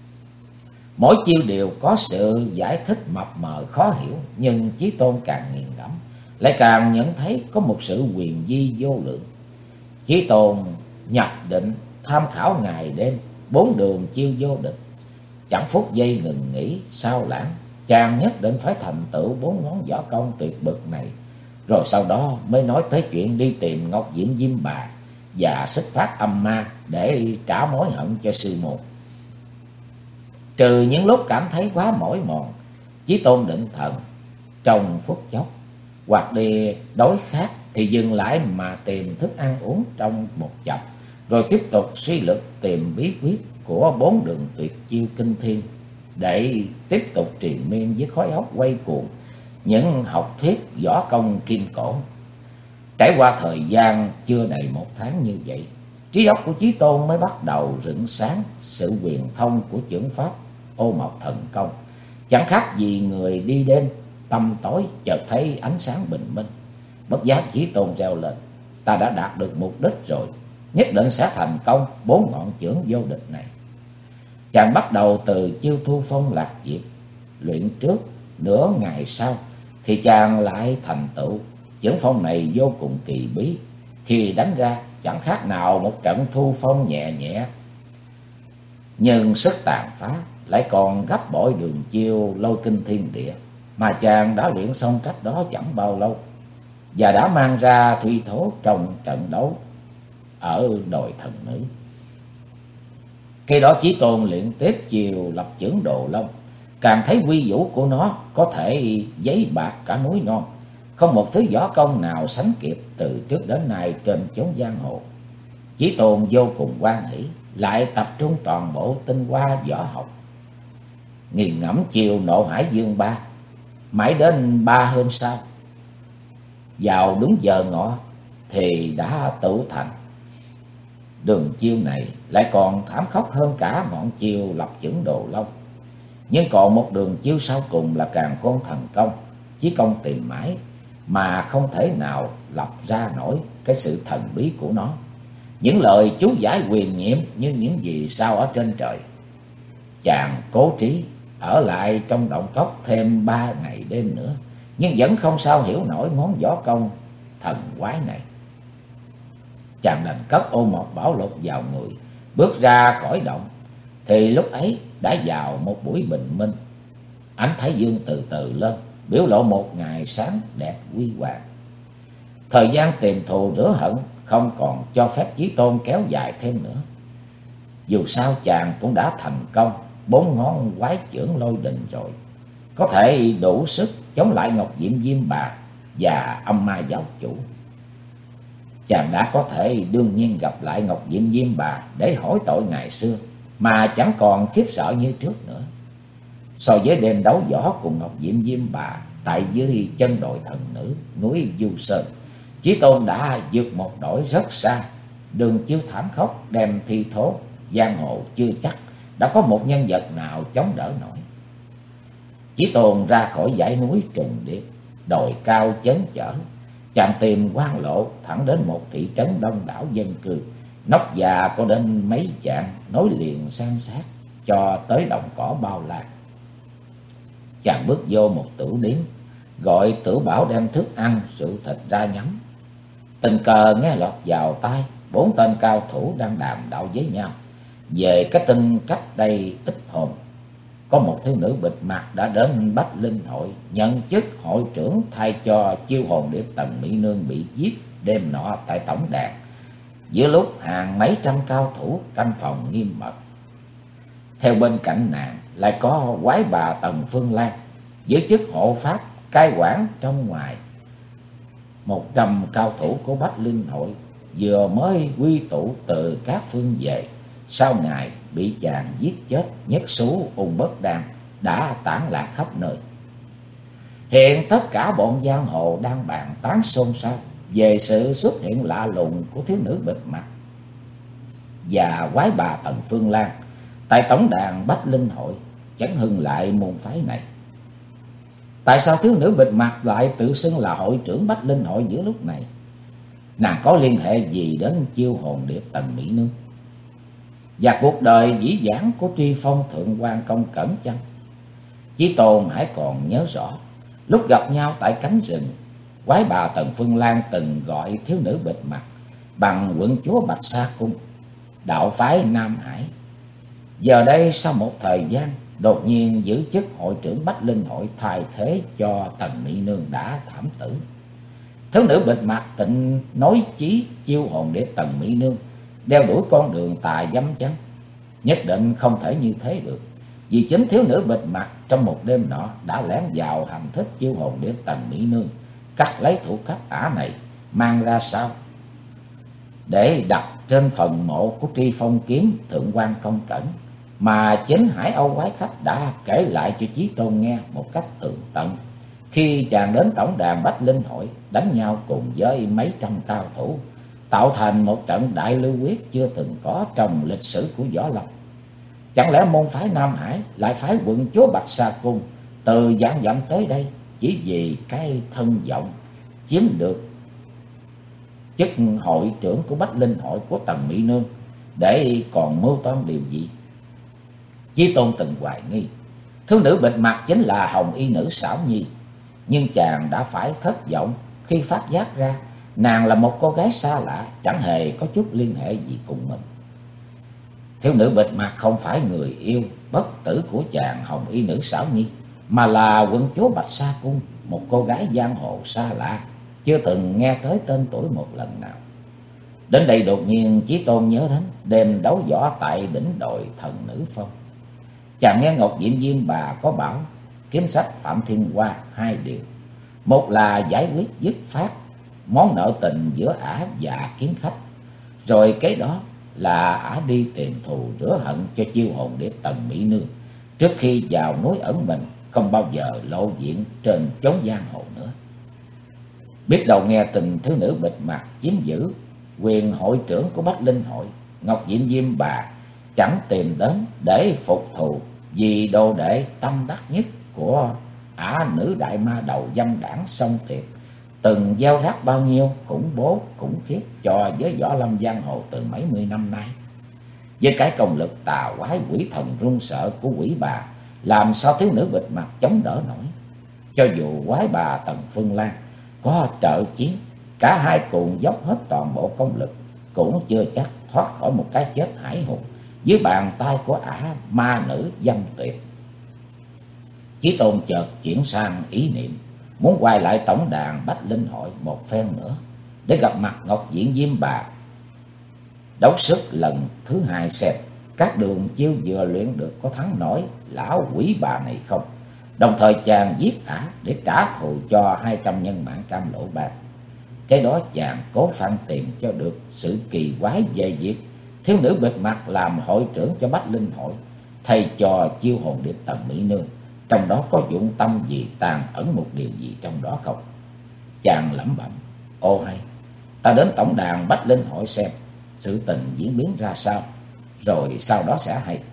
Mỗi chiêu đều có sự giải thích mập mờ khó hiểu, nhưng Chí Tôn càng nghiền ngẫm lại càng nhận thấy có một sự huyền vi vô lượng. Chí Tôn nhập định tham khảo ngày đêm 4 đường chiêu vô địch, Chẳng phút giây ngừng nghỉ sao lãng, chàng nhất định phải thành tựu 4 ngón võ công tuyệt bậc này, rồi sau đó mới nói tới chuyện đi tìm Ngọc Diệm Diêm Bà và xích phát âm ma để trả mối hận cho sư môn. Trừ những lúc cảm thấy quá mỏi mòn, Chí Tôn định thần trong phút chốc, hoặc đi đói khát thì dừng lại mà tìm thức ăn uống trong một chập, rồi tiếp tục suy lực tìm bí quyết của 4 đường tuyệt chiêu kinh thiên để tiếp tục triền miên với khói óc quay cuồng những học thuyết võ công kim cổ. Trải qua thời gian chưa đầy 1 tháng như vậy, trí óc của Chí Tôn mới bắt đầu rực sáng sự huyền thông của chưởng pháp Ô Mộc Thần Công. Chẳng khác gì người đi đêm tăm tối chợt thấy ánh sáng bình minh. Bất giác Chí Tôn reo lên: ta đã đạt được mục đích rồi, nhất định sẽ thành công 4 ngọn chưởng vô địch này. Chàng bắt đầu từ chiêu thu phong lạc diệp, luyện trước nửa ngày sau thì chàng lại thành tựu. Chưởng phong này vô cùng kỳ bí, khi đánh ra chẳng khác nào một trận thu phong nhẹ nhẹ, nhưng sức tàn phá lại còn gấp bội đường chiêu lôi kinh thiên địa mà chàng đã luyện xong cách đó chẳng bao lâu, và đã mang ra thi thố trong trận đấu ở đồi thần nữ. Khi đó Chí Tôn luyện tiếp chiều lập chưởng Đồ Long, càng thấy quy vũ của nó có thể giấy bạc cả núi non, không một thứ võ công nào sánh kịp từ trước đến nay trên chốn giang hồ. Chí Tôn vô cùng hoan hỷ, lại tập trung toàn bộ tinh hoa võ học, nghiền ngẫm chiều Nộ Hải Dương Ba. Mãi đến 3 hôm sau, vào đúng giờ ngọ thì đã tự thành. Đường chiêu này lại còn thảm khốc hơn cả ngọn chiêu lập chưởng Đồ Long. Nhưng còn một đường chiêu sau cùng là Càn Khôn Thần Công. Chí Công tìm mãi mà không thể nào lập ra nổi cái sự thần bí của nó. Những lời chú giải huyền nhiệm như những vì sao ở trên trời. Chàng cố trí ở lại trong động cốc thêm 3 ngày đêm nữa, nhưng vẫn không sao hiểu nổi ngón võ công thần quái này. Chàng đành cất Ô Mộc Bảo Lục vào người, bước ra khỏi động. Thì lúc ấy đã vào một buổi bình minh, ánh thái dương từ từ lên, biểu lộ một ngày sáng đẹp huy hoàng. Thời gian tìm thù rửa hận không còn cho phép Chí Tôn kéo dài thêm nữa. Dù sao chàng cũng đã thành công 4 ngón quái chưởng lôi đình rồi, có thể đủ sức chống lại Ngọc Diệm Diêm Bà và âm ma giáo chủ. Chàng đã có thể đương nhiên gặp lại Ngọc Diệm Diêm Bà để hỏi tội ngày xưa, mà chẳng còn khiếp sợ như trước nữa. So với đêm đấu võ cùng Ngọc Diệm Diêm Bà tại dưới chân đồi thần nữ núi Du Sơn, Chí Tôn đã vượt một nỗi rất xa. Đường chiêu thảm khốc đem thi thố, giang hồ chưa chắc đã có một nhân vật nào chống đỡ nổi. Chí Tôn ra khỏi dãy núi trùng điệp, đồi cao chớn chở. Chàng tìm quan lộ thẳng đến một thị trấn đông đảo dân cư, nóc nhà có đến mấy vạn, nối liền san sát cho tới đồng cỏ bao la. Chàng bước vô một tửu điếm, gọi Tử Bảo đem thức ăn rượu thịt ra nhắm. Tình cờ nghe lọt vào tai 4 tên cao thủ đang đàm đạo với nhau về cái tin cách đây ít hôm có một thiếu nữ bịt mặt đã đến Bách Linh Hội nhận chức hội trưởng, thay cho chiêu hồn điệp Tần Mỹ Nương bị giết đêm nọ tại tổng đàn, giữa lúc hàng mấy trăm cao thủ canh phòng nghiêm mật. Theo bên cạnh nàng lại có quái bà Tần Phương Lan giữ chức hộ pháp cai quản trong ngoài. 100 cao thủ của Bách Linh Hội vừa mới quy tụ từ các phương về, sau ngày bị chàng giết chết nhất số ung bất đan đã tản lạc khắp nơi. Hiện tất cả bọn giang hồ đang bàn tán xôn xao về sự xuất hiện lạ lùng của thiếu nữ bịt mặt và quái bà Tần Phương Lan tại tổng đàn Bách Linh Hội, chấn hưng lại môn phái này. Tại sao thiếu nữ bịt mặt lại tự xưng là hội trưởng Bách Linh Hội giữa lúc này? Nàng có liên hệ gì đến chiêu hồn điệp Tần Mỹ Nương và cuộc đời dĩ vãng của Tri Phong Thượng quan Công Cẩn chăng? Chí Tôn hãy còn nhớ rõ, lúc gặp nhau tại cánh rừng, quái bà Tần Phương Lan từng gọi thiếu nữ bịt mặt bằng quận chúa Bạch Sa Cung, đạo phái Nam Hải, Giờ đây sau một thời gian, đột nhiên giữ chức hội trưởng Bách Linh hội thay thế cho Tần Mỹ Nương đã thảm tử. Thiếu nữ bịt mặt tịnh nói chí chiêu hồn để Tần Mỹ Nương đeo đuổi con đường tà dâm chăng? Nhất định không thể như thế được, vì chính thiếu nữ bịt mặt trong một đêm nọ đã lén vào hành thích chiêu hồn để Tần Mỹ Nương cắt lấy thủ cấp ả này mang ra sau để đặt trên phần mộ của Tri Phong kiếm thượng quan Công Cẩn, mà chính Hải Âu quái khách đã kể lại cho Chí Tôn nghe một cách tường tận khi chàng đến tổng đàn Bách Linh hội đánh nhau cùng với mấy trăm cao thủ, tạo thành một trận đại lưu quyết chưa từng có trong lịch sử của Võ Lâm. Chẳng lẽ môn phái Nam Hải lại phái quận chúa Bạch Sa Cung từ vạn dặm tới đây chỉ vì cái thân vọng chiếm được chức hội trưởng của Bách Linh hội của Tần Mỹ Nương để còn mưu toan điều gì? Chí Tôn từng hoài nghi thiếu nữ bịt mặt chính là Hồng Y nữ Xảo Nhi, nhưng chàng đã phải thất vọng khi phát giác ra nàng là một cô gái xa lạ, chẳng hề có chút liên hệ gì cùng mình. Thiếu nữ bịt mặt không phải người yêu bất tử của chàng Hồng Y nữ Xảo Nhi, mà là quận chúa Bạch Sa Cung, một cô gái giang hồ xa lạ, chưa từng nghe tới tên tuổi một lần nào. Đến đây đột nhiên Chí Tôn nhớ đến đêm đấu võ tại đỉnh đồi Thần Nữ Phong. Chàng nghe Ngọc Diệm Diêm bà có bảo kiếm sách Phạm Thiên Hoa hai điều: một là giải quyết dứt phát món nợ tình giữa ả và kiếm khách, rồi cái đó là ả đi tìm thù rửa hận cho chiêu hồn để Tần Mỹ Nương trước khi vào núi ẩn mình, không bao giờ lộ diện trên chốn giang hồ nữa. Biết đầu nghe tình thiếu nữ bịt mặt chiếm giữ quyền hội trưởng của Bách Linh hội, Ngọc Diệm Diêm bà chẳng tìm đến để phục thù vì đồ đệ tâm đắc nhất của ả nữ đại ma đầu dâm đảng song tiệt, từng gieo rắc bao nhiêu khủng bố khủng khiếp cho giới võ lâm giang hồ từ mấy mươi năm nay. Với cái công lực tà quái quỷ thần run sợ của quỷ bà, làm sao thiếu nữ bịt mặt chống đỡ nổi? Cho dù quái bà Tần Phương Lan có trợ chiến, cả hai cùng dốc hết toàn bộ công lực, cũng chưa chắc thoát khỏi một cái chết hải hùng dưới bàn tay của ả ma nữ dâm tuyệt. Chí Tôn chợt chuyển sang ý niệm muốn quay lại tổng đàn Bách Linh hội một phen nữa để gặp mặt Ngọc Diệm Diêm bà, đấu sức lần thứ hai xem các đường chiêu vừa luyện được có thắng nổi lão quỷ bà này không. Đồng thời chàng giết ả để trả thù cho 200 nhân mạng Cam Lộ Bang. Cái đó chàng cố phản tìm cho được sự kỳ quái về việc thiếu nữ bịt mặt làm hội trưởng cho Bách Linh hội thay cho chiêu hồn điệp Tần Mỹ Nương, trong đó có dụng tâm gì, tàn ẩn một điều gì trong đó không? Chàng lẩm bẩm: ô hay, ta đến tổng đàn Bách Linh hội xem sự tình diễn biến ra sao, rồi sau đó sẽ hay.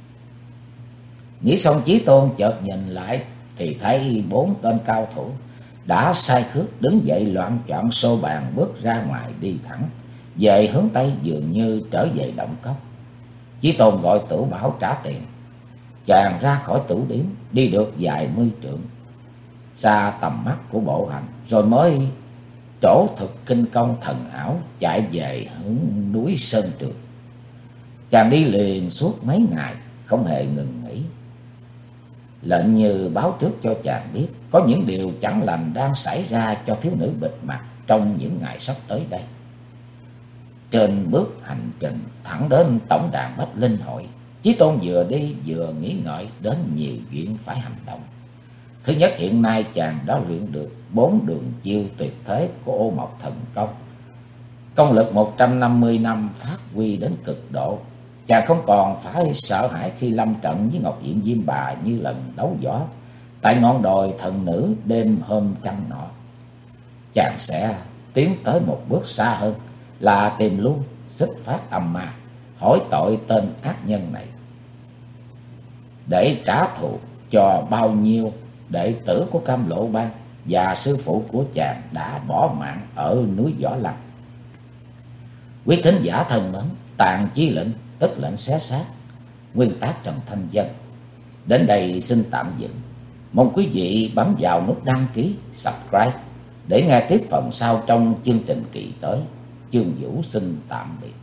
Nghĩ xong Chí Tôn chợt nhìn lại thì thấy 4 tên cao thủ đã sai khước đứng dậy loạn choạng xô bàn bước ra ngoài đi thẳng về hướng Tây, dường như trở về động cốc. Chí Tôn gọi Tử Bảo trả tiền. Chàng ra khỏi tửu điếm đi được vài mươi trượng xa tầm mắt của bộ hành, rồi mới trổ thực kinh công thần ảo chạy về hướng núi Sơn Trường. Chàng đi liền suốt mấy ngày không hề ngừng nghỉ, lệnh như báo trước cho chàng biết có những điều chẳng lành đang xảy ra cho thiếu nữ bịt mặt trong những ngày sắp tới đây. Trên bước hành trình thẳng đến tổng đàn Bách Linh hội, Chí Tôn vừa đi vừa nghĩ ngợi đến nhiều chuyện phải hành động. Thứ nhất, hiện nay chàng đã luyện được 4 đường chiêu tuyệt thế của Ô Mộc Thần Công, công lực 150 năm phát huy đến cực độ. Chàng không còn phải sợ hãi khi lâm trận với Ngọc Diệm Diêm bà như lần đấu võ tại ngọn đồi Thần Nữ đêm hôm trăng nọ. Chàng sẽ tiến tới một bước xa hơn, là tìm luôn Xích Phát Âm Ma, hỏi tội tên ác nhân này để trả thù cho bao nhiêu đệ tử của Cam Lộ Bang và sư phụ của chàng đã bỏ mạng ở núi Võ Lâm. Quý thính giả thân mến, Tàn Chi Lệnh tức lệnh xé xác, nguyên tác Trần Thanh Dân đến đây xin tạm dừng. Mong quý vị bấm vào nút đăng ký, subscribe để nghe tiếp phần sau trong chương trình kỳ tới. Chương Vũ xin tạm biệt.